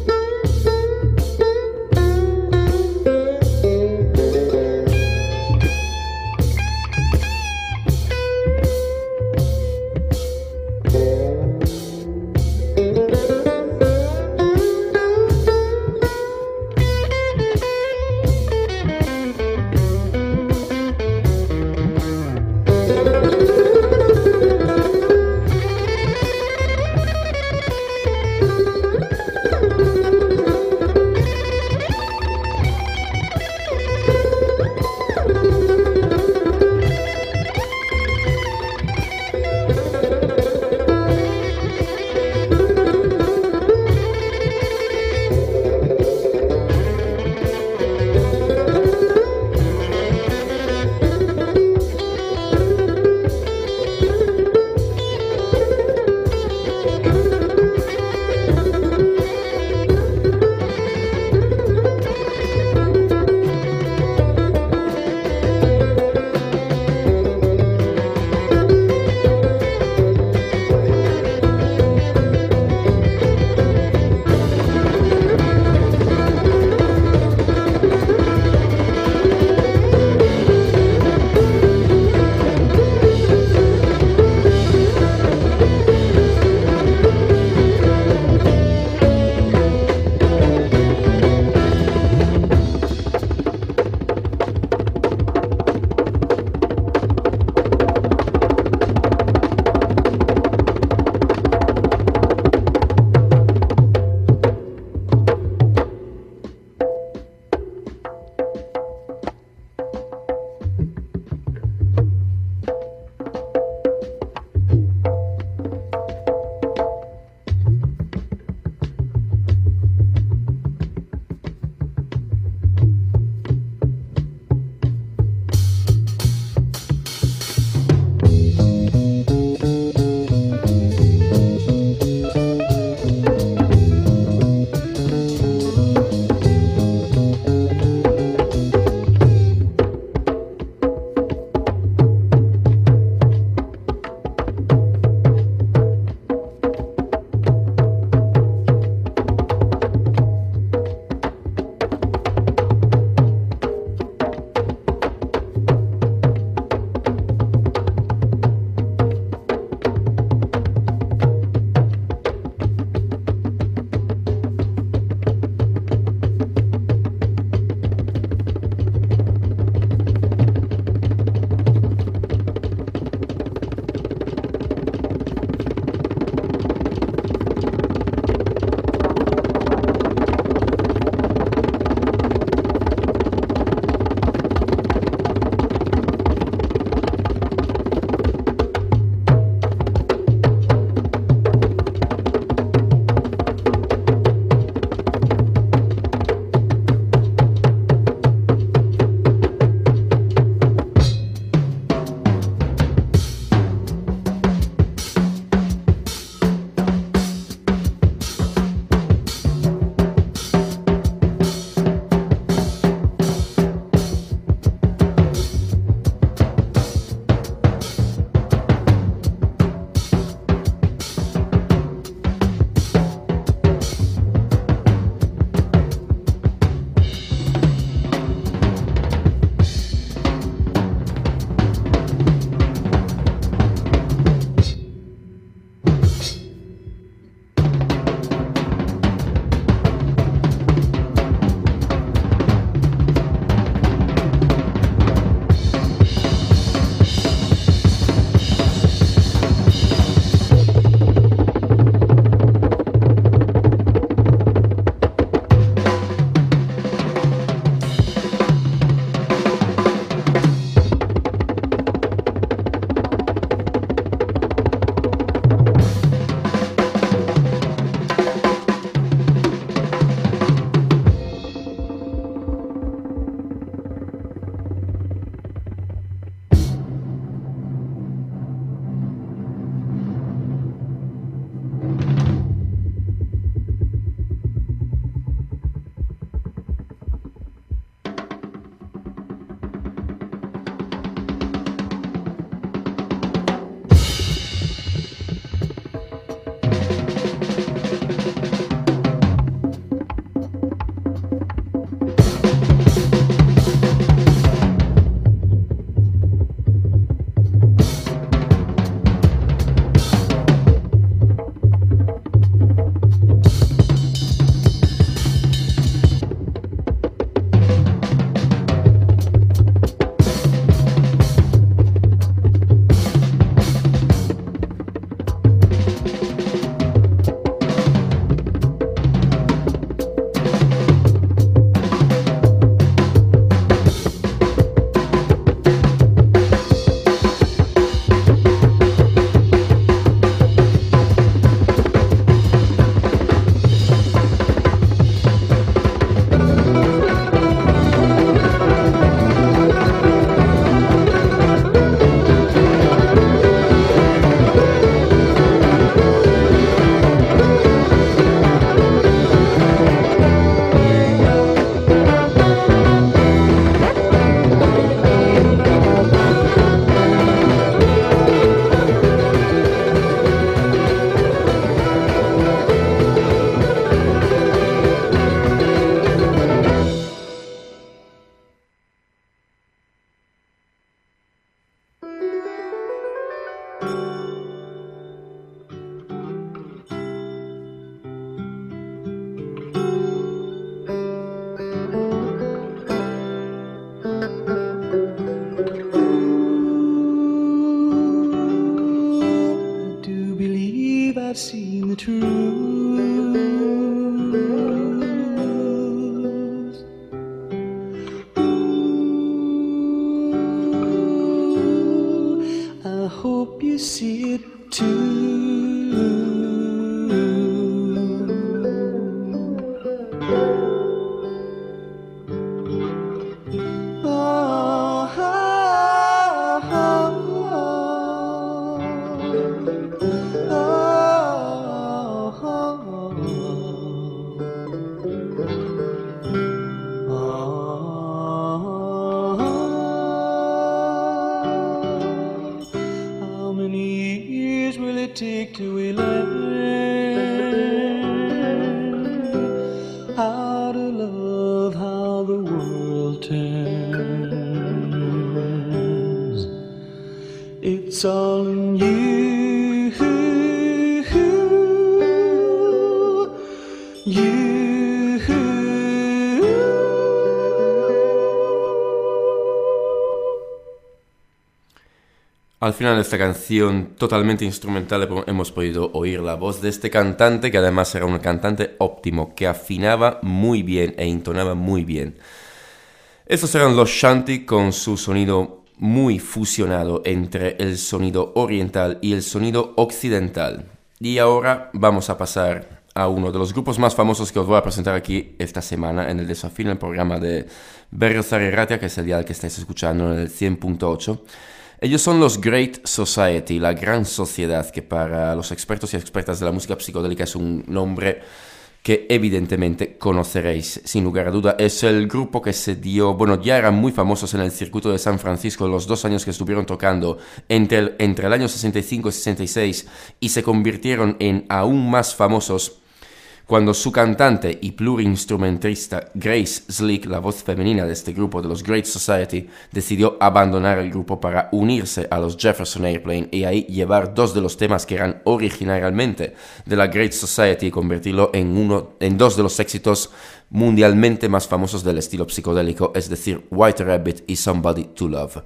Thank I've seen the truth. Ooh, I hope you see it too. Take to we learn how to love, how the world turns. It's all in you, you. Al final de esta canción totalmente instrumental hemos podido oír la voz de este cantante, que además era un cantante óptimo, que afinaba muy bien e entonaba muy bien. Estos eran los Shanti con su sonido muy fusionado entre el sonido oriental y el sonido occidental. Y ahora vamos a pasar a uno de los grupos más famosos que os voy a presentar aquí esta semana en el desafío, en el programa de Berriozar y Ratia, que es el dial que estáis escuchando en el cien punto ocho. Ellos son los Great Society, la gran sociedad, que para los expertos y expertas de la música psicodélica es un nombre que evidentemente conoceréis, sin lugar a duda. Es el grupo que se dio, bueno, ya eran muy famosos en el circuito de San Francisco los dos años que estuvieron tocando entre el, entre el año sesenta y cinco y sesenta y seis, y se convirtieron en aún más famosos cuando su cantante y plurinstrumentista Grace Slick, la voz femenina de este grupo de los Great Society, decidió abandonar el grupo para unirse a los Jefferson Airplane y ahí llevar dos de los temas que eran originalmente de la Great Society y convertirlo en, uno, en dos de los éxitos mundialmente más famosos del estilo psicodélico, es decir, White Rabbit y Somebody to Love.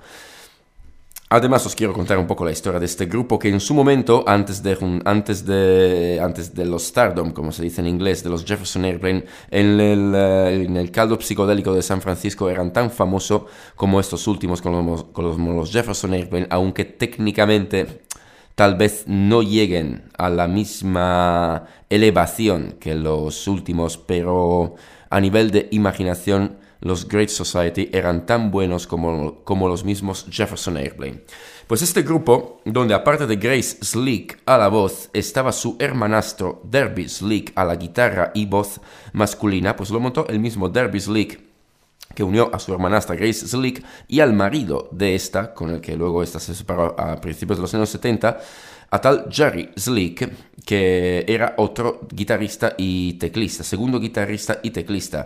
Además os quiero contar un poco la historia de este grupo que en su momento, antes de, antes de, antes de los Stardom, como se dice en inglés, de los Jefferson Airplane, en el, en el caldo psicodélico de San Francisco eran tan famosos como estos últimos con los, con los, los Jefferson Airplane, aunque técnicamente tal vez no lleguen a la misma elevación que los últimos, pero a nivel de imaginación los Great Society eran tan buenos como, como los mismos Jefferson Airplane. Pues este grupo, donde aparte de Grace Slick a la voz, estaba su hermanastro Derby Slick a la guitarra y voz masculina, pues lo montó el mismo Derby Slick, que unió a su hermanastra Grace Slick y al marido de esta, con el que luego esta se separó a principios de los años setenta, a tal Jerry Slick, que era otro guitarrista y teclista, segundo guitarrista y teclista.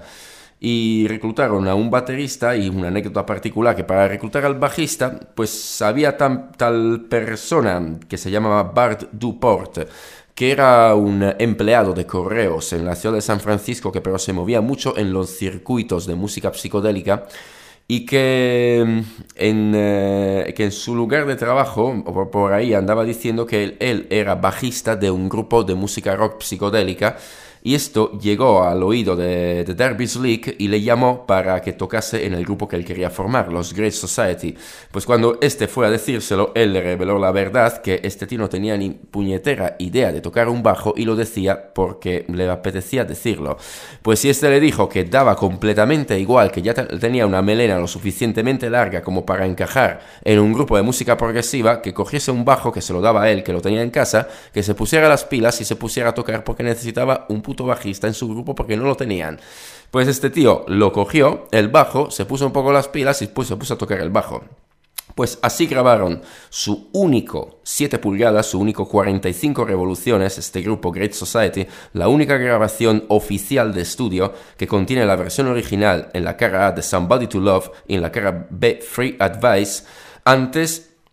Y reclutaron a un baterista, y una anécdota particular, que para reclutar al bajista, pues había tan, tal persona que se llamaba Bart Duport, que era un empleado de correos en la ciudad de San Francisco, que pero se movía mucho en los circuitos de música psicodélica, y que en, eh, que en su lugar de trabajo, o por, por ahí, andaba diciendo que él, él era bajista de un grupo de música rock psicodélica. Y esto llegó al oído de, de Derby Slick y le llamó para que tocase en el grupo que él quería formar, los Great Society. Pues cuando este fue a decírselo, él le reveló la verdad, que este tío no tenía ni puñetera idea de tocar un bajo y lo decía porque le apetecía decirlo. Pues si este le dijo que daba completamente igual, que ya tenía una melena lo suficientemente larga como para encajar en un grupo de música progresiva, que cogiese un bajo que se lo daba a él, que lo tenía en casa, que se pusiera las pilas y se pusiera a tocar porque necesitaba un puto bajista en su grupo porque no lo tenían. Pues este tío lo cogió, el bajo, se puso un poco las pilas y pues se puso a tocar el bajo. Pues así grabaron su único siete pulgadas, su único cuarenta y cinco revoluciones, este grupo Great Society, la única grabación oficial de estudio que contiene la versión original en la cara A de Somebody to Love y en la cara B Free Advice, antes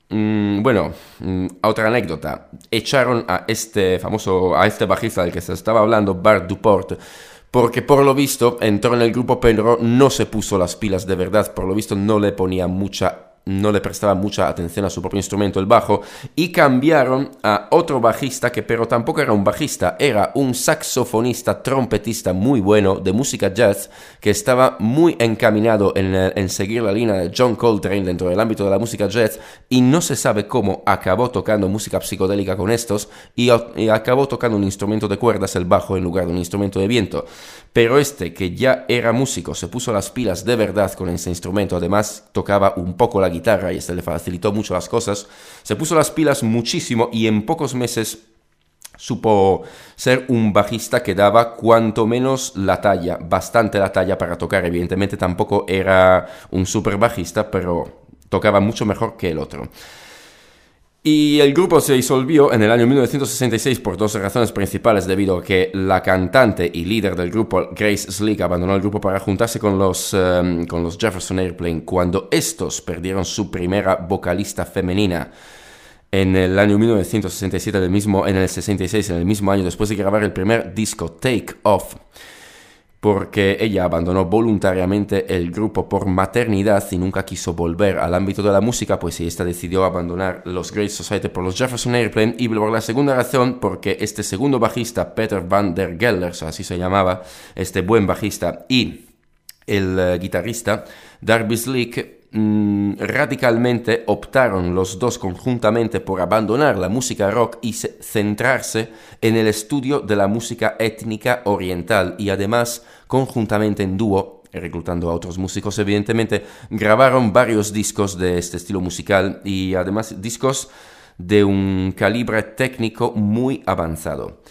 Mm, bueno, mm, otra anécdota. Echaron a este famoso, a este bajista del que se estaba hablando, Bart Duport, porque por lo visto entró en el grupo pero no se puso las pilas de verdad. Por lo visto no le ponía mucha no le prestaba mucha atención a su propio instrumento, el bajo, y cambiaron a otro bajista que pero tampoco era un bajista, era un saxofonista, trompetista muy bueno de música jazz, que estaba muy encaminado en, en seguir la línea de John Coltrane dentro del ámbito de la música jazz, y no se sabe cómo acabó tocando música psicodélica con estos, y, y acabó tocando un instrumento de cuerdas, el bajo, en lugar de un instrumento de viento. Pero este, que ya era músico, se puso las pilas de verdad con ese instrumento, además tocaba un poco la guitarra y este le facilitó mucho las cosas, se puso las pilas muchísimo y en pocos meses supo ser un bajista que daba cuanto menos la talla, bastante la talla para tocar. Evidentemente tampoco era un super bajista, pero tocaba mucho mejor que el otro. Y el grupo se disolvió en el año mil novecientos sesenta y seis por dos razones principales, debido a que la cantante y líder del grupo, Grace Slick, abandonó el grupo para juntarse con los, um, con los Jefferson Airplane cuando estos perdieron su primera vocalista femenina en el año mil novecientos sesenta y siete, del mismo, en el sesenta y seis, en el mismo año después de grabar el primer disco, Take Off, porque ella abandonó voluntariamente el grupo por maternidad y nunca quiso volver al ámbito de la música, pues esta decidió abandonar los Great Society por los Jefferson Airplane. Y por la segunda razón, porque este segundo bajista, Peter Van der Gelders, así se llamaba, este buen bajista, y el uh, guitarrista, Darby Slick, mmm, radicalmente optaron los dos conjuntamente por abandonar la música rock y se- centrarse en el estudio de la música étnica oriental, y además conjuntamente en dúo, reclutando a otros músicos evidentemente, grabaron varios discos de este estilo musical y además discos de un calibre técnico muy avanzado.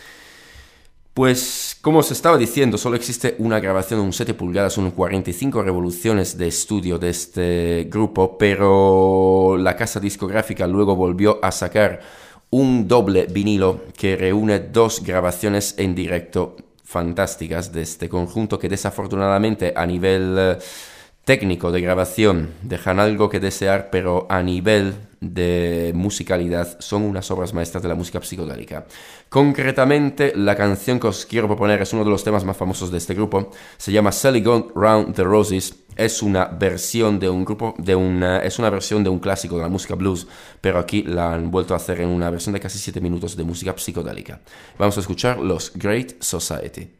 Pues, como os estaba diciendo, solo existe una grabación de un siete pulgadas, son cuarenta y cinco revoluciones de estudio de este grupo, pero la casa discográfica luego volvió a sacar un doble vinilo que reúne dos grabaciones en directo fantásticas de este conjunto, que desafortunadamente a nivel eh, técnico de grabación dejan algo que desear, pero a nivel de musicalidad son unas obras maestras de la música psicodélica. Concretamente, la canción que os quiero proponer es uno de los temas más famosos de este grupo, se llama Sally Gone Round the Roses. Es una versión de un grupo, de una, es una versión de un clásico de la música blues, pero aquí la han vuelto a hacer en una versión de casi siete minutos de música psicodélica. Vamos a escuchar los Great Society.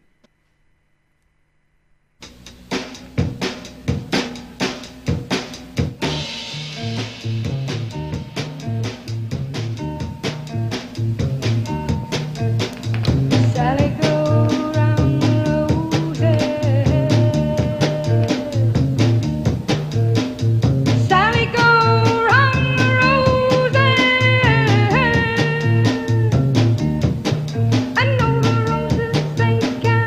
Sally go round the roses. Sally go round the roses. I know the roses they can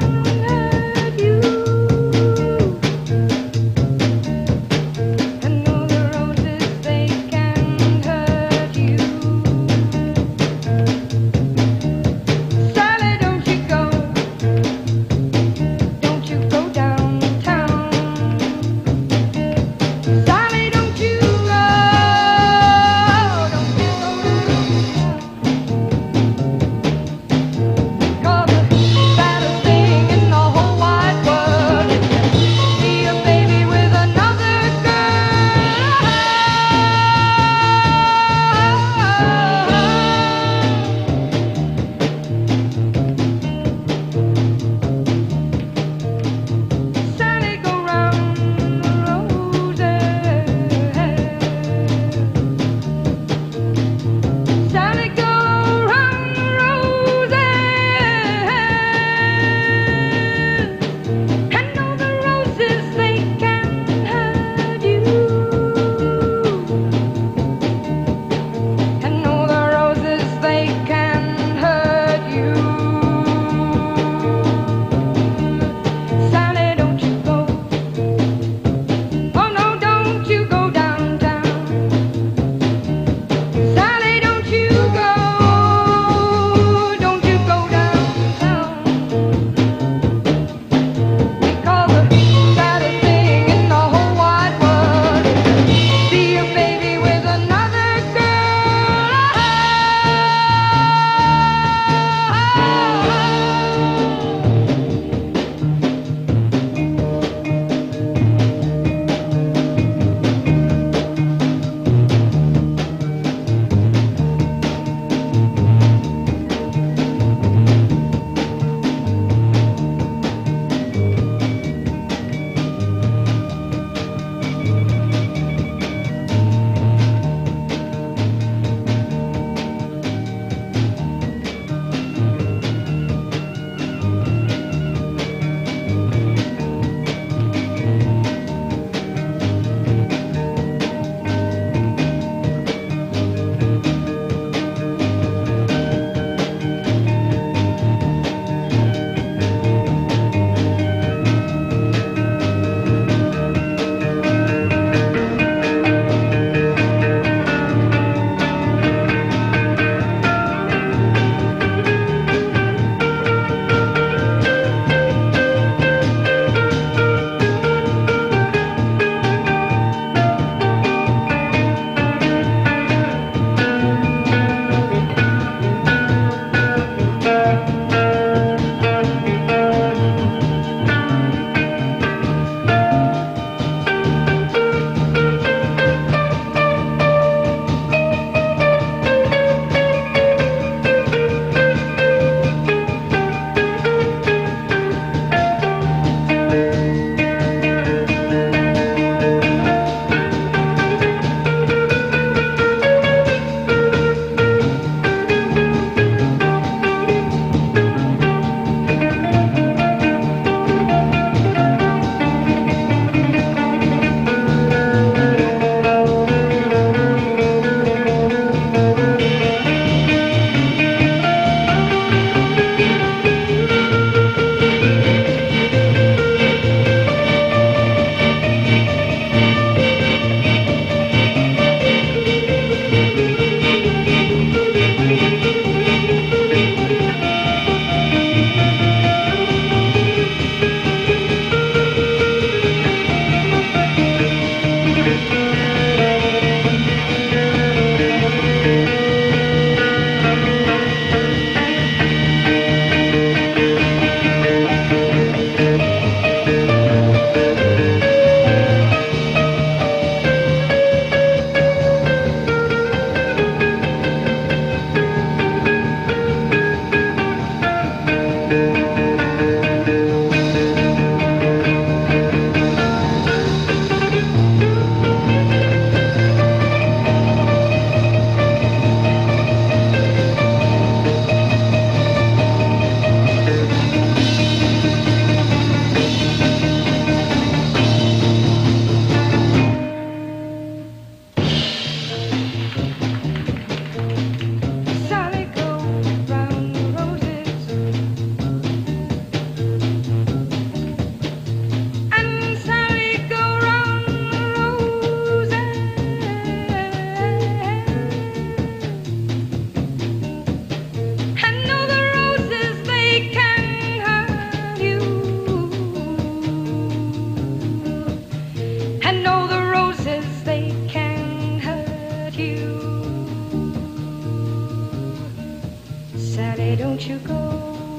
don't you go,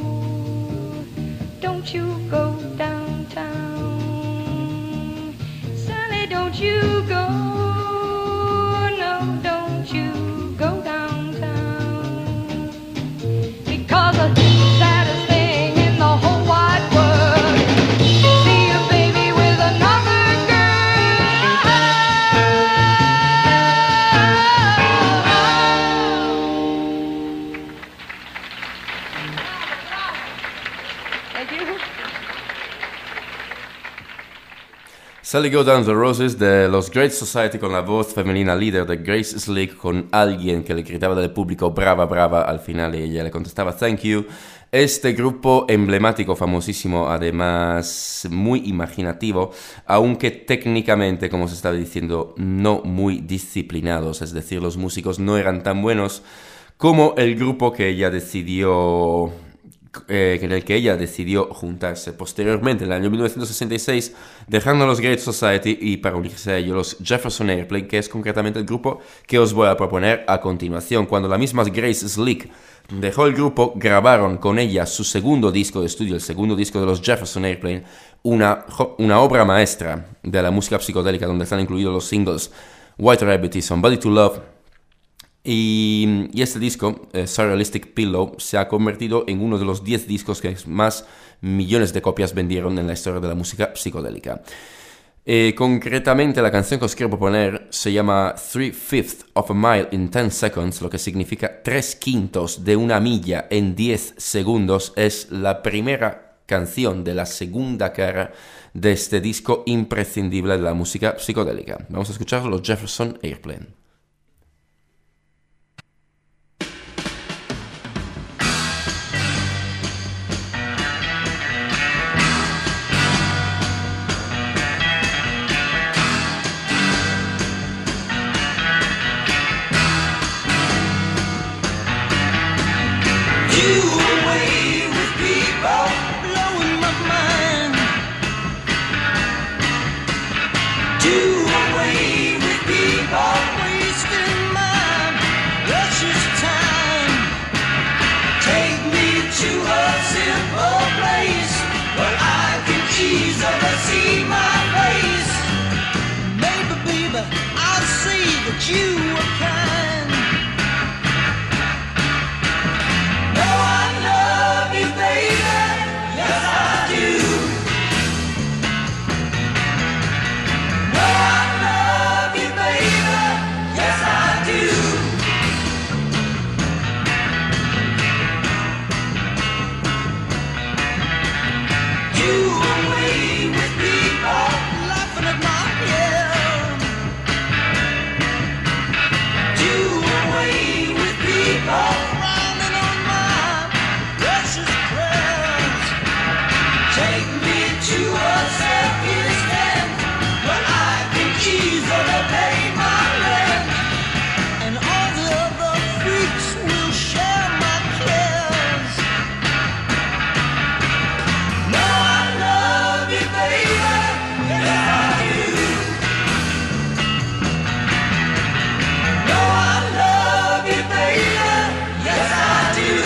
don't you go downtown. Sally, don't you go, no, don't you go downtown. Because the saddest thing in the whole wide world is to see a baby with another girl. Thank you. Sally Go Down the Roses de los Great Society con la voz femenina líder de Grace Slick, con alguien que le gritaba del público brava, brava al final y ella le contestaba thank you. Este grupo emblemático, famosísimo, además muy imaginativo, aunque técnicamente, como se estaba diciendo, no muy disciplinados, es decir, los músicos no eran tan buenos como el grupo que ella decidió... Eh, en el que ella decidió juntarse posteriormente, en el año mil novecientos sesenta y seis, dejando a los Great Society y para unirse a ellos los Jefferson Airplane, que es concretamente el grupo que os voy a proponer a continuación. Cuando la misma Grace Slick dejó el grupo, grabaron con ella su segundo disco de estudio, el segundo disco de los Jefferson Airplane, una, una obra maestra de la música psicodélica, donde están incluidos los singles White Rabbit y Somebody to Love. Y, y este disco, eh, Surrealistic Pillow, se ha convertido en uno de los diez discos que más millones de copias vendieron en la historia de la música psicodélica. Eh, concretamente, la canción que os quiero proponer se llama Three Fifths of a Mile in ten Seconds, lo que significa tres quintos de una milla en diez segundos. Es la primera canción de la segunda cara de este disco imprescindible de la música psicodélica. Vamos a escuchar los Jefferson Airplane. You were kind. No, I love you, baby. Yes, I do. No, I love you, baby. Yes, I do. You away with people laughing at my hair. Running on my precious prayers. Take me to a circus tent where I can easily pay my rent, and all the other freaks will share my cares. No, I love you, baby. Yes, I do. No, I love you, baby. Yes, I do.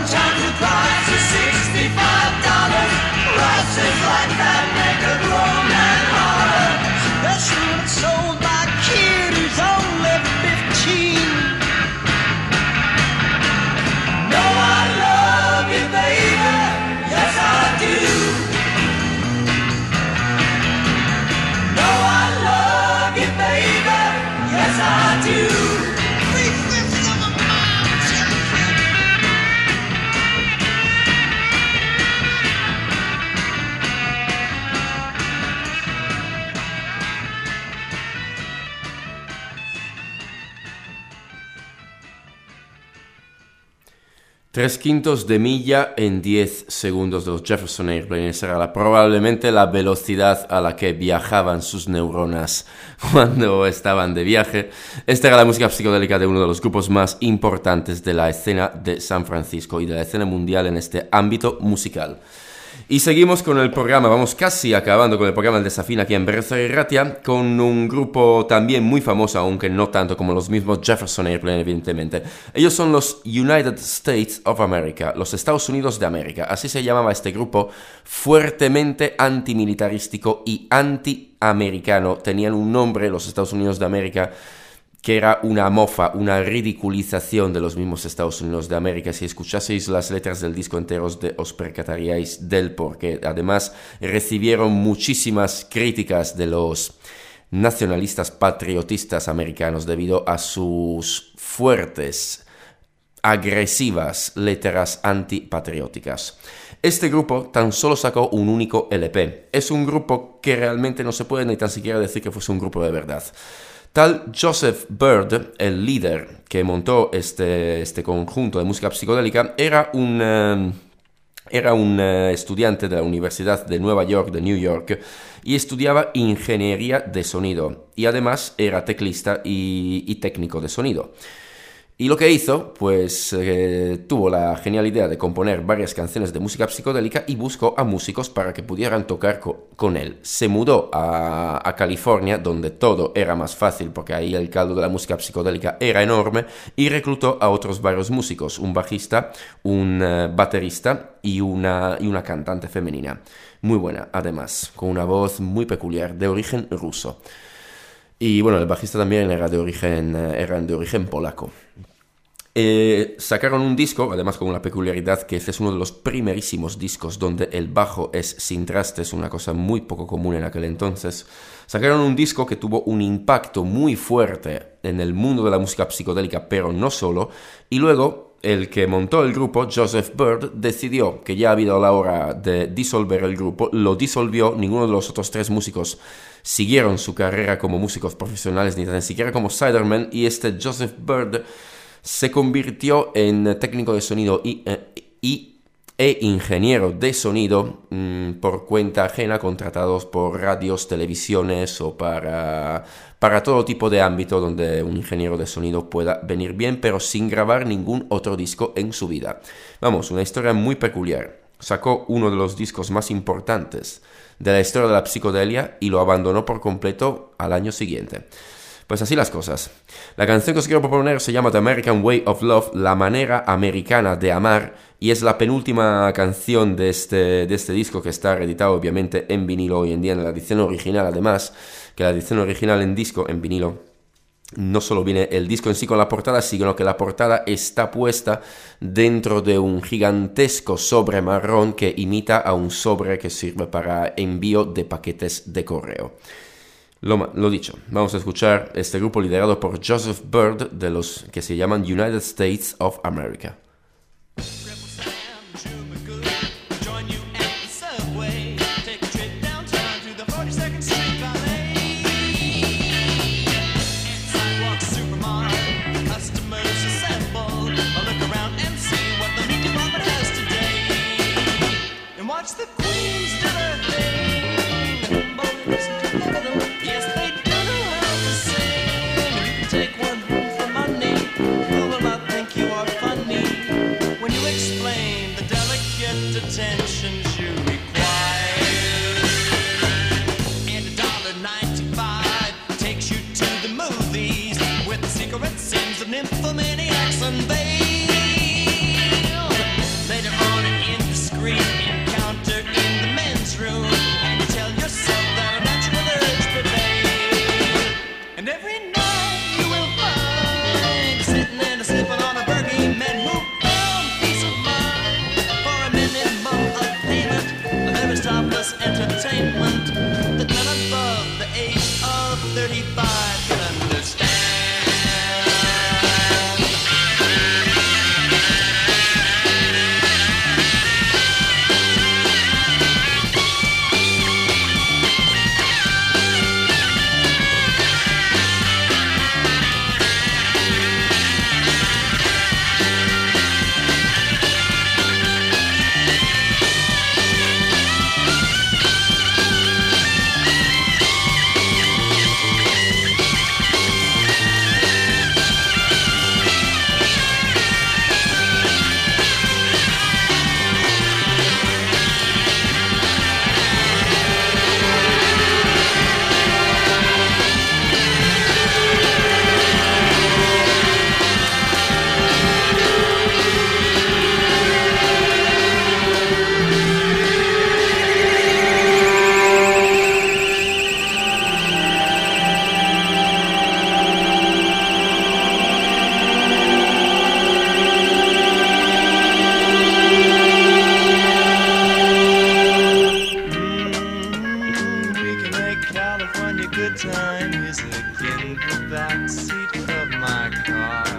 Sometimes the price is sixty-five dollars. Prices like that make a grown Tres quintos de milla en diez segundos de los Jefferson Airplane. Esa era la, probablemente la velocidad a la que viajaban sus neuronas cuando estaban de viaje. Esta era la música psicodélica de uno de los grupos más importantes de la escena de San Francisco y de la escena mundial en este ámbito musical. Y seguimos con el programa, vamos casi acabando con el programa del Desafín aquí en Berriozar y Ratia, con un grupo también muy famoso, aunque no tanto como los mismos Jefferson Airplane, evidentemente. Ellos son los United States of America, los Estados Unidos de América. Así se llamaba este grupo, fuertemente antimilitarístico y antiamericano. Tenían un nombre, los Estados Unidos de América, que era una mofa, una ridiculización de los mismos Estados Unidos de América. Si escuchaseis las letras del disco enteros, de, os percataríais del porqué. Además, recibieron muchísimas críticas de los nacionalistas patriotistas americanos debido a sus fuertes, agresivas letras antipatrióticas. Este grupo tan solo sacó un único L P. Es un grupo que realmente no se puede ni tan siquiera decir que fuese un grupo de verdad. Tal Joseph Byrd, el líder que montó este, este conjunto de música psicodélica, era un, uh, era un uh, estudiante de la Universidad de Nueva York, de New York, y estudiaba ingeniería de sonido. Y además era teclista y, y técnico de sonido. Y lo que hizo, pues eh, tuvo la genial idea de componer varias canciones de música psicodélica y buscó a músicos para que pudieran tocar co- con él. Se mudó a, a California, donde todo era más fácil, porque ahí el caldo de la música psicodélica era enorme, y reclutó a otros varios músicos, un bajista, un uh, baterista y una, y una cantante femenina. Muy buena, además, con una voz muy peculiar, de origen ruso. Y bueno, el bajista también era de origen, era de origen polaco. Eh, sacaron un disco, además con una peculiaridad, que este es uno de los primerísimos discos donde el bajo es sin trastes, una cosa muy poco común en aquel entonces. Sacaron un disco que tuvo un impacto muy fuerte en el mundo de la música psicodélica, pero no solo. Y luego, el que montó el grupo, Joseph Byrd, decidió que ya ha habido la hora de disolver el grupo, lo disolvió. Ninguno de los otros tres músicos siguieron su carrera como músicos profesionales, ni tan siquiera como sidemen, y este Joseph Byrd se convirtió en técnico de sonido y, eh, y, e ingeniero de sonido mmm, por cuenta ajena, contratados por radios, televisiones o para, para todo tipo de ámbito donde un ingeniero de sonido pueda venir bien, pero sin grabar ningún otro disco en su vida. Vamos, una historia muy peculiar. Sacó uno de los discos más importantes de la historia de la psicodelia y lo abandonó por completo al año siguiente. Pues así las cosas. La canción que os quiero proponer se llama The American Way of Love, la manera americana de amar, y es la penúltima canción de este, de este disco, que está reeditado obviamente en vinilo hoy en día, en la edición original además, que la edición original en disco, en vinilo, no solo viene el disco en sí con la portada, sino que la portada está puesta dentro de un gigantesco sobre marrón que imita a un sobre que sirve para envío de paquetes de correo. Lo, lo dicho, vamos a escuchar este grupo liderado por Joseph Byrd, de los que se llaman United States of America. Attentions you require, and a dollar ninety-five takes you to the movies with the secret scenes of nymphomaniacs unveiled. Later on, an indiscreet encounter in the men's room, and you tell yourself that a natural urge prevails. And every night you will find sitting and slipping on a burgie men who found peace of mind for a minimum of payment. There is topless entertainment that none above the age of thirty-five can understand. music in the backseat of my car.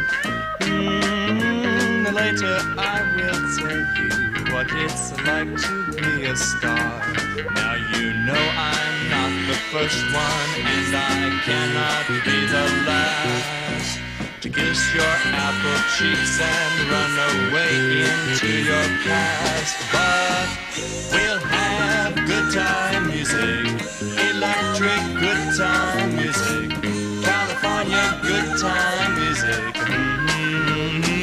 Mm, later I will tell you what it's like to be a star. Now you know I'm not the first one, and I cannot be the last to kiss your apple cheeks and run away into your past. But we'll have good time music, electric good time music, California good time music. Mm-hmm.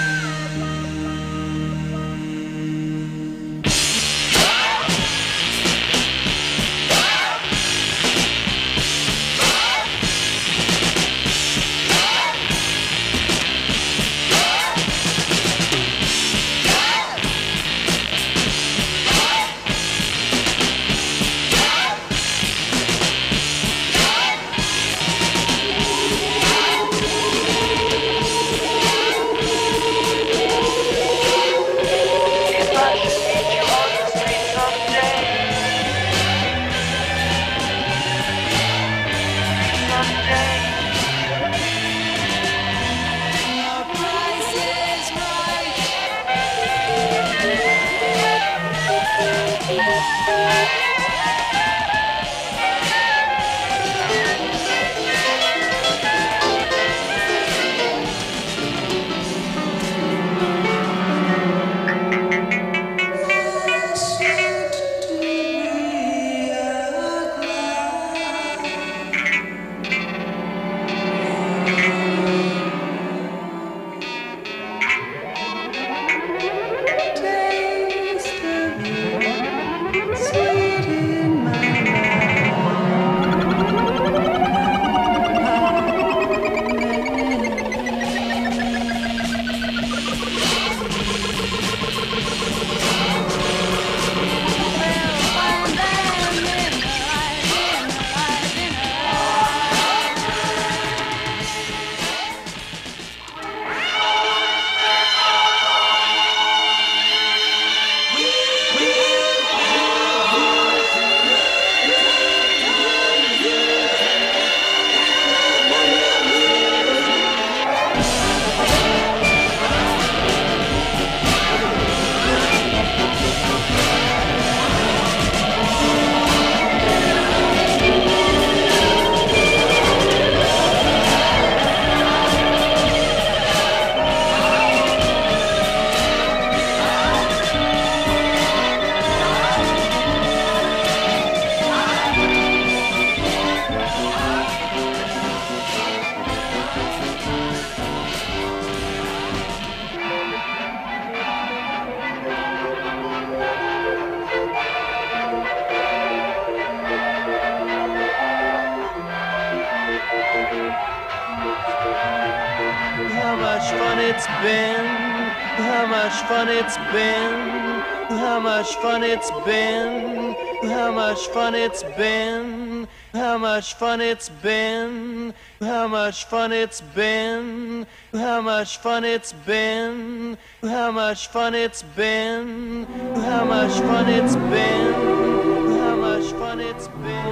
How much fun it's been, how much fun it's been, how much fun it's been, how much fun it's been, how much fun it's been, how much fun it's been, how much fun it's been, how much fun it's been, how much fun it's been, how much fun it's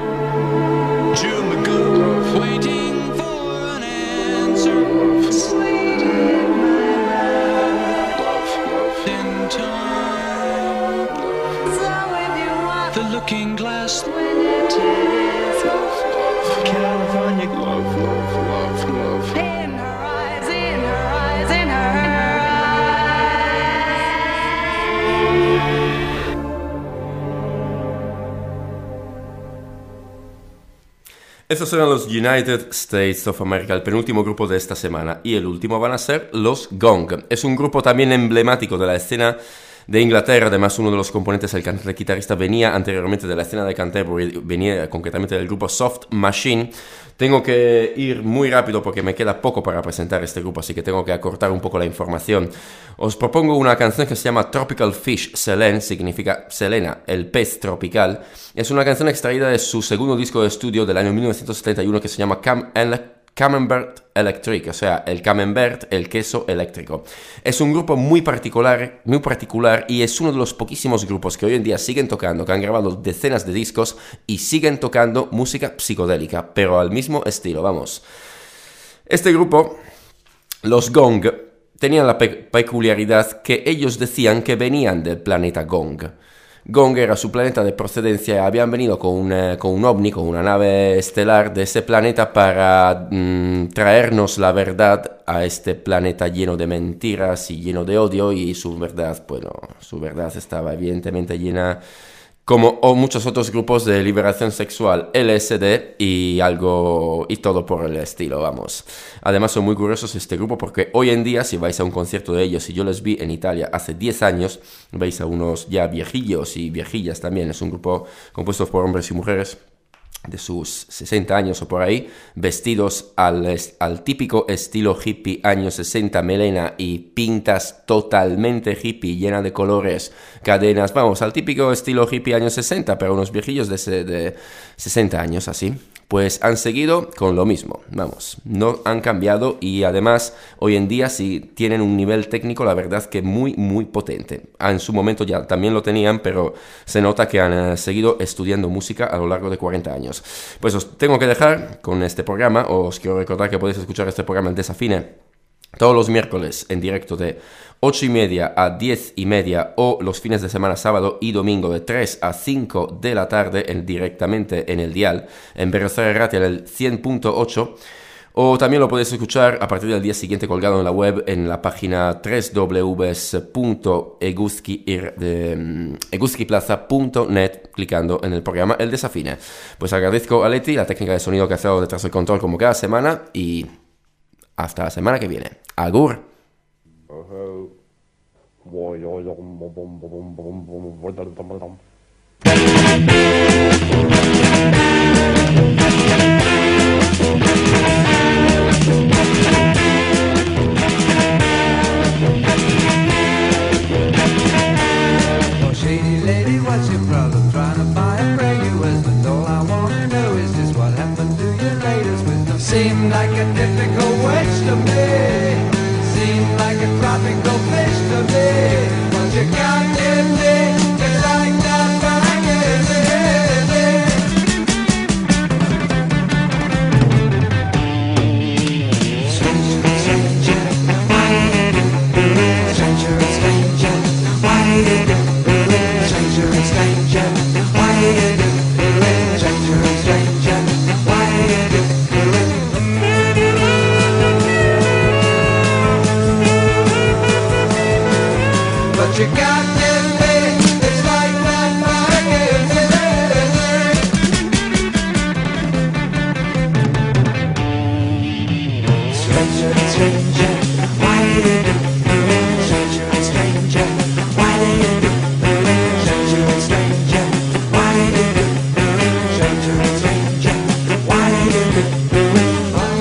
been. Drew Magoo, waiting for an answer. Sweet in my mouth, in time. So if you want the looking glass, when it is California, love, love, love, love. In her eyes, in her eyes, in her eyes. Estos eran los United States of America, el penúltimo grupo de esta semana, y el último van a ser los Gong. Es un grupo también emblemático de la escena de Inglaterra. Además, uno de los componentes, el cantante guitarrista, venía anteriormente de la escena de Canterbury, venía concretamente del grupo Soft Machine. Tengo que ir muy rápido porque me queda poco para presentar este grupo, así que tengo que acortar un poco la información. Os propongo una canción que se llama Tropical Fish Selene, significa Selena, el pez tropical. Es una canción extraída de su segundo disco de estudio del año mil novecientos setenta y uno que se llama Come and Camembert Electric, o sea, el Camembert, el queso eléctrico. Es un grupo muy particular, muy particular y es uno de los poquísimos grupos que hoy en día siguen tocando, que han grabado decenas de discos y siguen tocando música psicodélica, pero al mismo estilo, vamos. Este grupo, los Gong, tenían la pe- peculiaridad que ellos decían que venían del planeta Gong. Gong era su planeta de procedencia, habían venido con un, con un ovni, con una nave estelar de ese planeta para mm, traernos la verdad a este planeta lleno de mentiras y lleno de odio, y su verdad, bueno, su verdad estaba evidentemente llena, como o muchos otros grupos, de liberación sexual, L S D y algo y todo por el estilo, vamos. Además son muy curiosos este grupo porque hoy en día, si vais a un concierto de ellos, y yo les vi en Italia hace diez años, veis a unos ya viejillos y viejillas también. Es un grupo compuesto por hombres y mujeres de sus sesenta años o por ahí, vestidos al, al típico estilo hippie años sesenta, melena y pintas totalmente hippie, llena de colores, cadenas, vamos, al típico estilo hippie años sesenta, pero unos viejillos de, de sesenta años así. Pues han seguido con lo mismo, vamos, no han cambiado, y además hoy en día sí tienen un nivel técnico, la verdad, que muy muy potente. Ah, en su momento ya también lo tenían, pero se nota que han uh, seguido estudiando música a lo largo de cuarenta años. Pues os tengo que dejar con este programa. Os quiero recordar que podéis escuchar este programa El Desafine todos los miércoles en directo de ocho y media a diez y media, o los fines de semana sábado y domingo de tres a cinco de la tarde en, directamente en el dial, en Berriozar y Ratia, en el cien punto ocho, o también lo podéis escuchar a partir del día siguiente colgado en la web en la página doble u doble u doble u punto eguzquiplaza punto net, clicando en el programa El Desafine. Pues agradezco a Leti, la técnica de sonido que ha estado detrás del control como cada semana, y hasta la semana que viene. Agur. Oh, shady lady, what's your problem? Trying to buy a brand new husband. All I want to know is just what happened to your latest wisdom. Seemed like a typical witch to me. Seemed like a tropical fish to me. But you got in me, just like that Stranger, stranger, why did you do it? Stranger, stranger, why did you do it? Stranger, stranger, why did you do it? Stranger, stranger, why did you do it? But you got in me, it's like that Stranger, stranger, why did you do it? Stranger, stranger, why did you do it? Stranger, stranger, why did you do it? Stranger, stranger, why did you do it?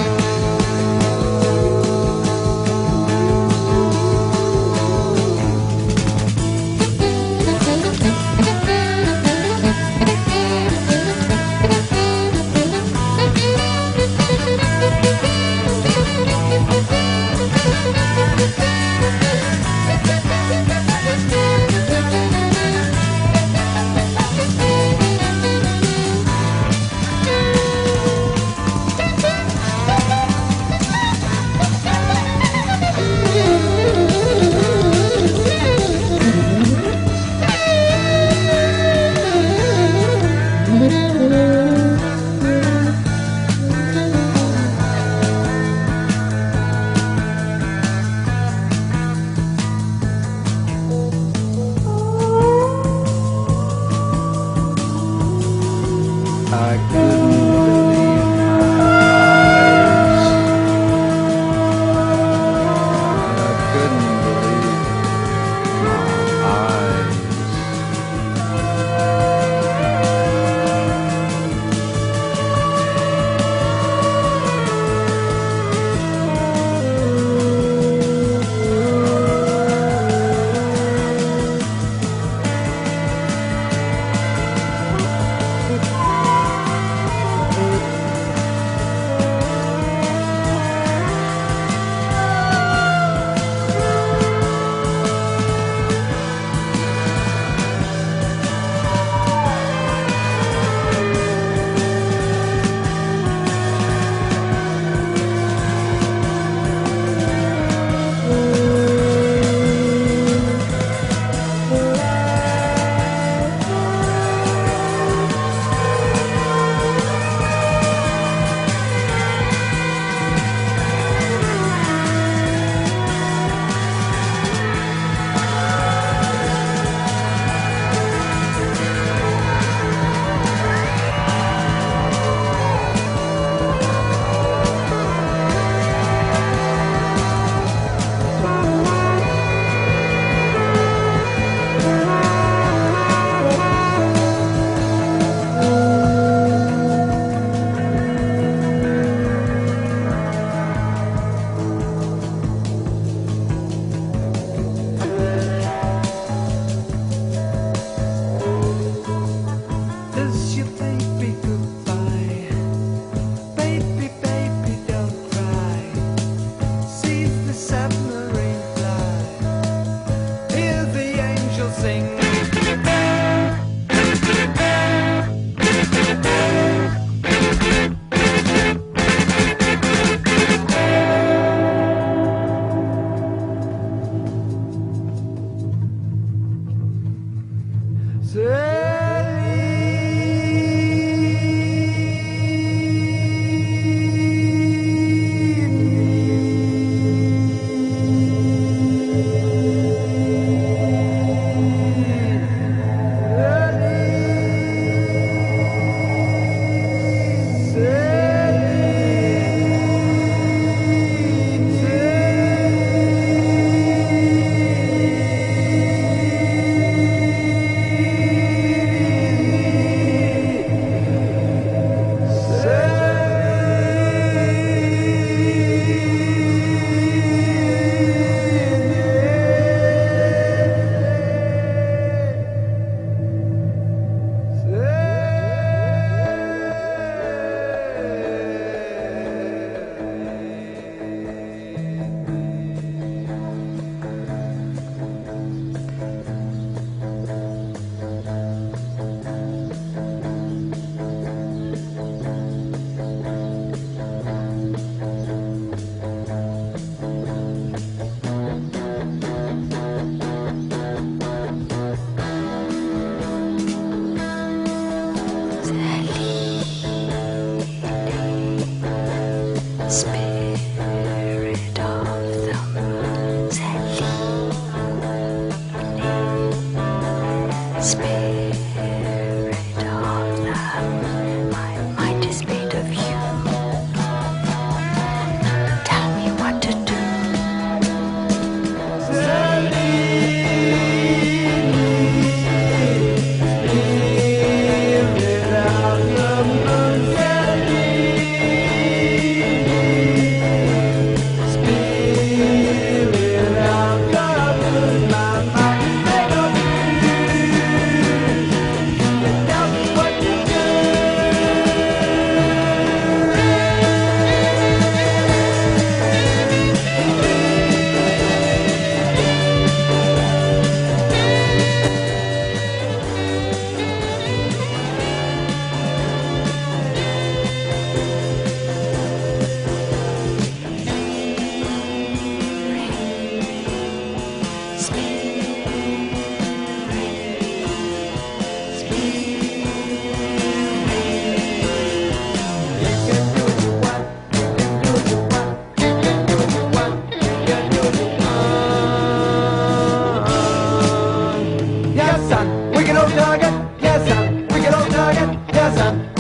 I couldn't believe my eyes. I couldn't believe my eyes.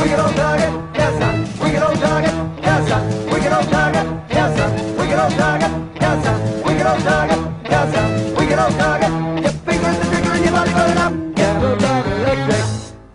wicked old target, yes sir, wicked old target, yes sir, wicked old target, yes sir, wicked old target, yes sir, wicked old target, yes sir, wicked old target. Your fingers the trigger and your body burning up. Ghetto dog electric.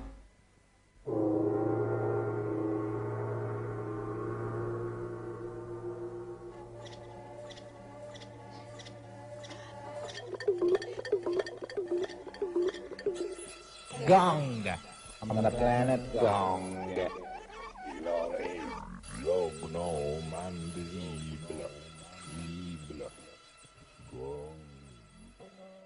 Gong. I'm on the planet Gong. Il a un gnome invisible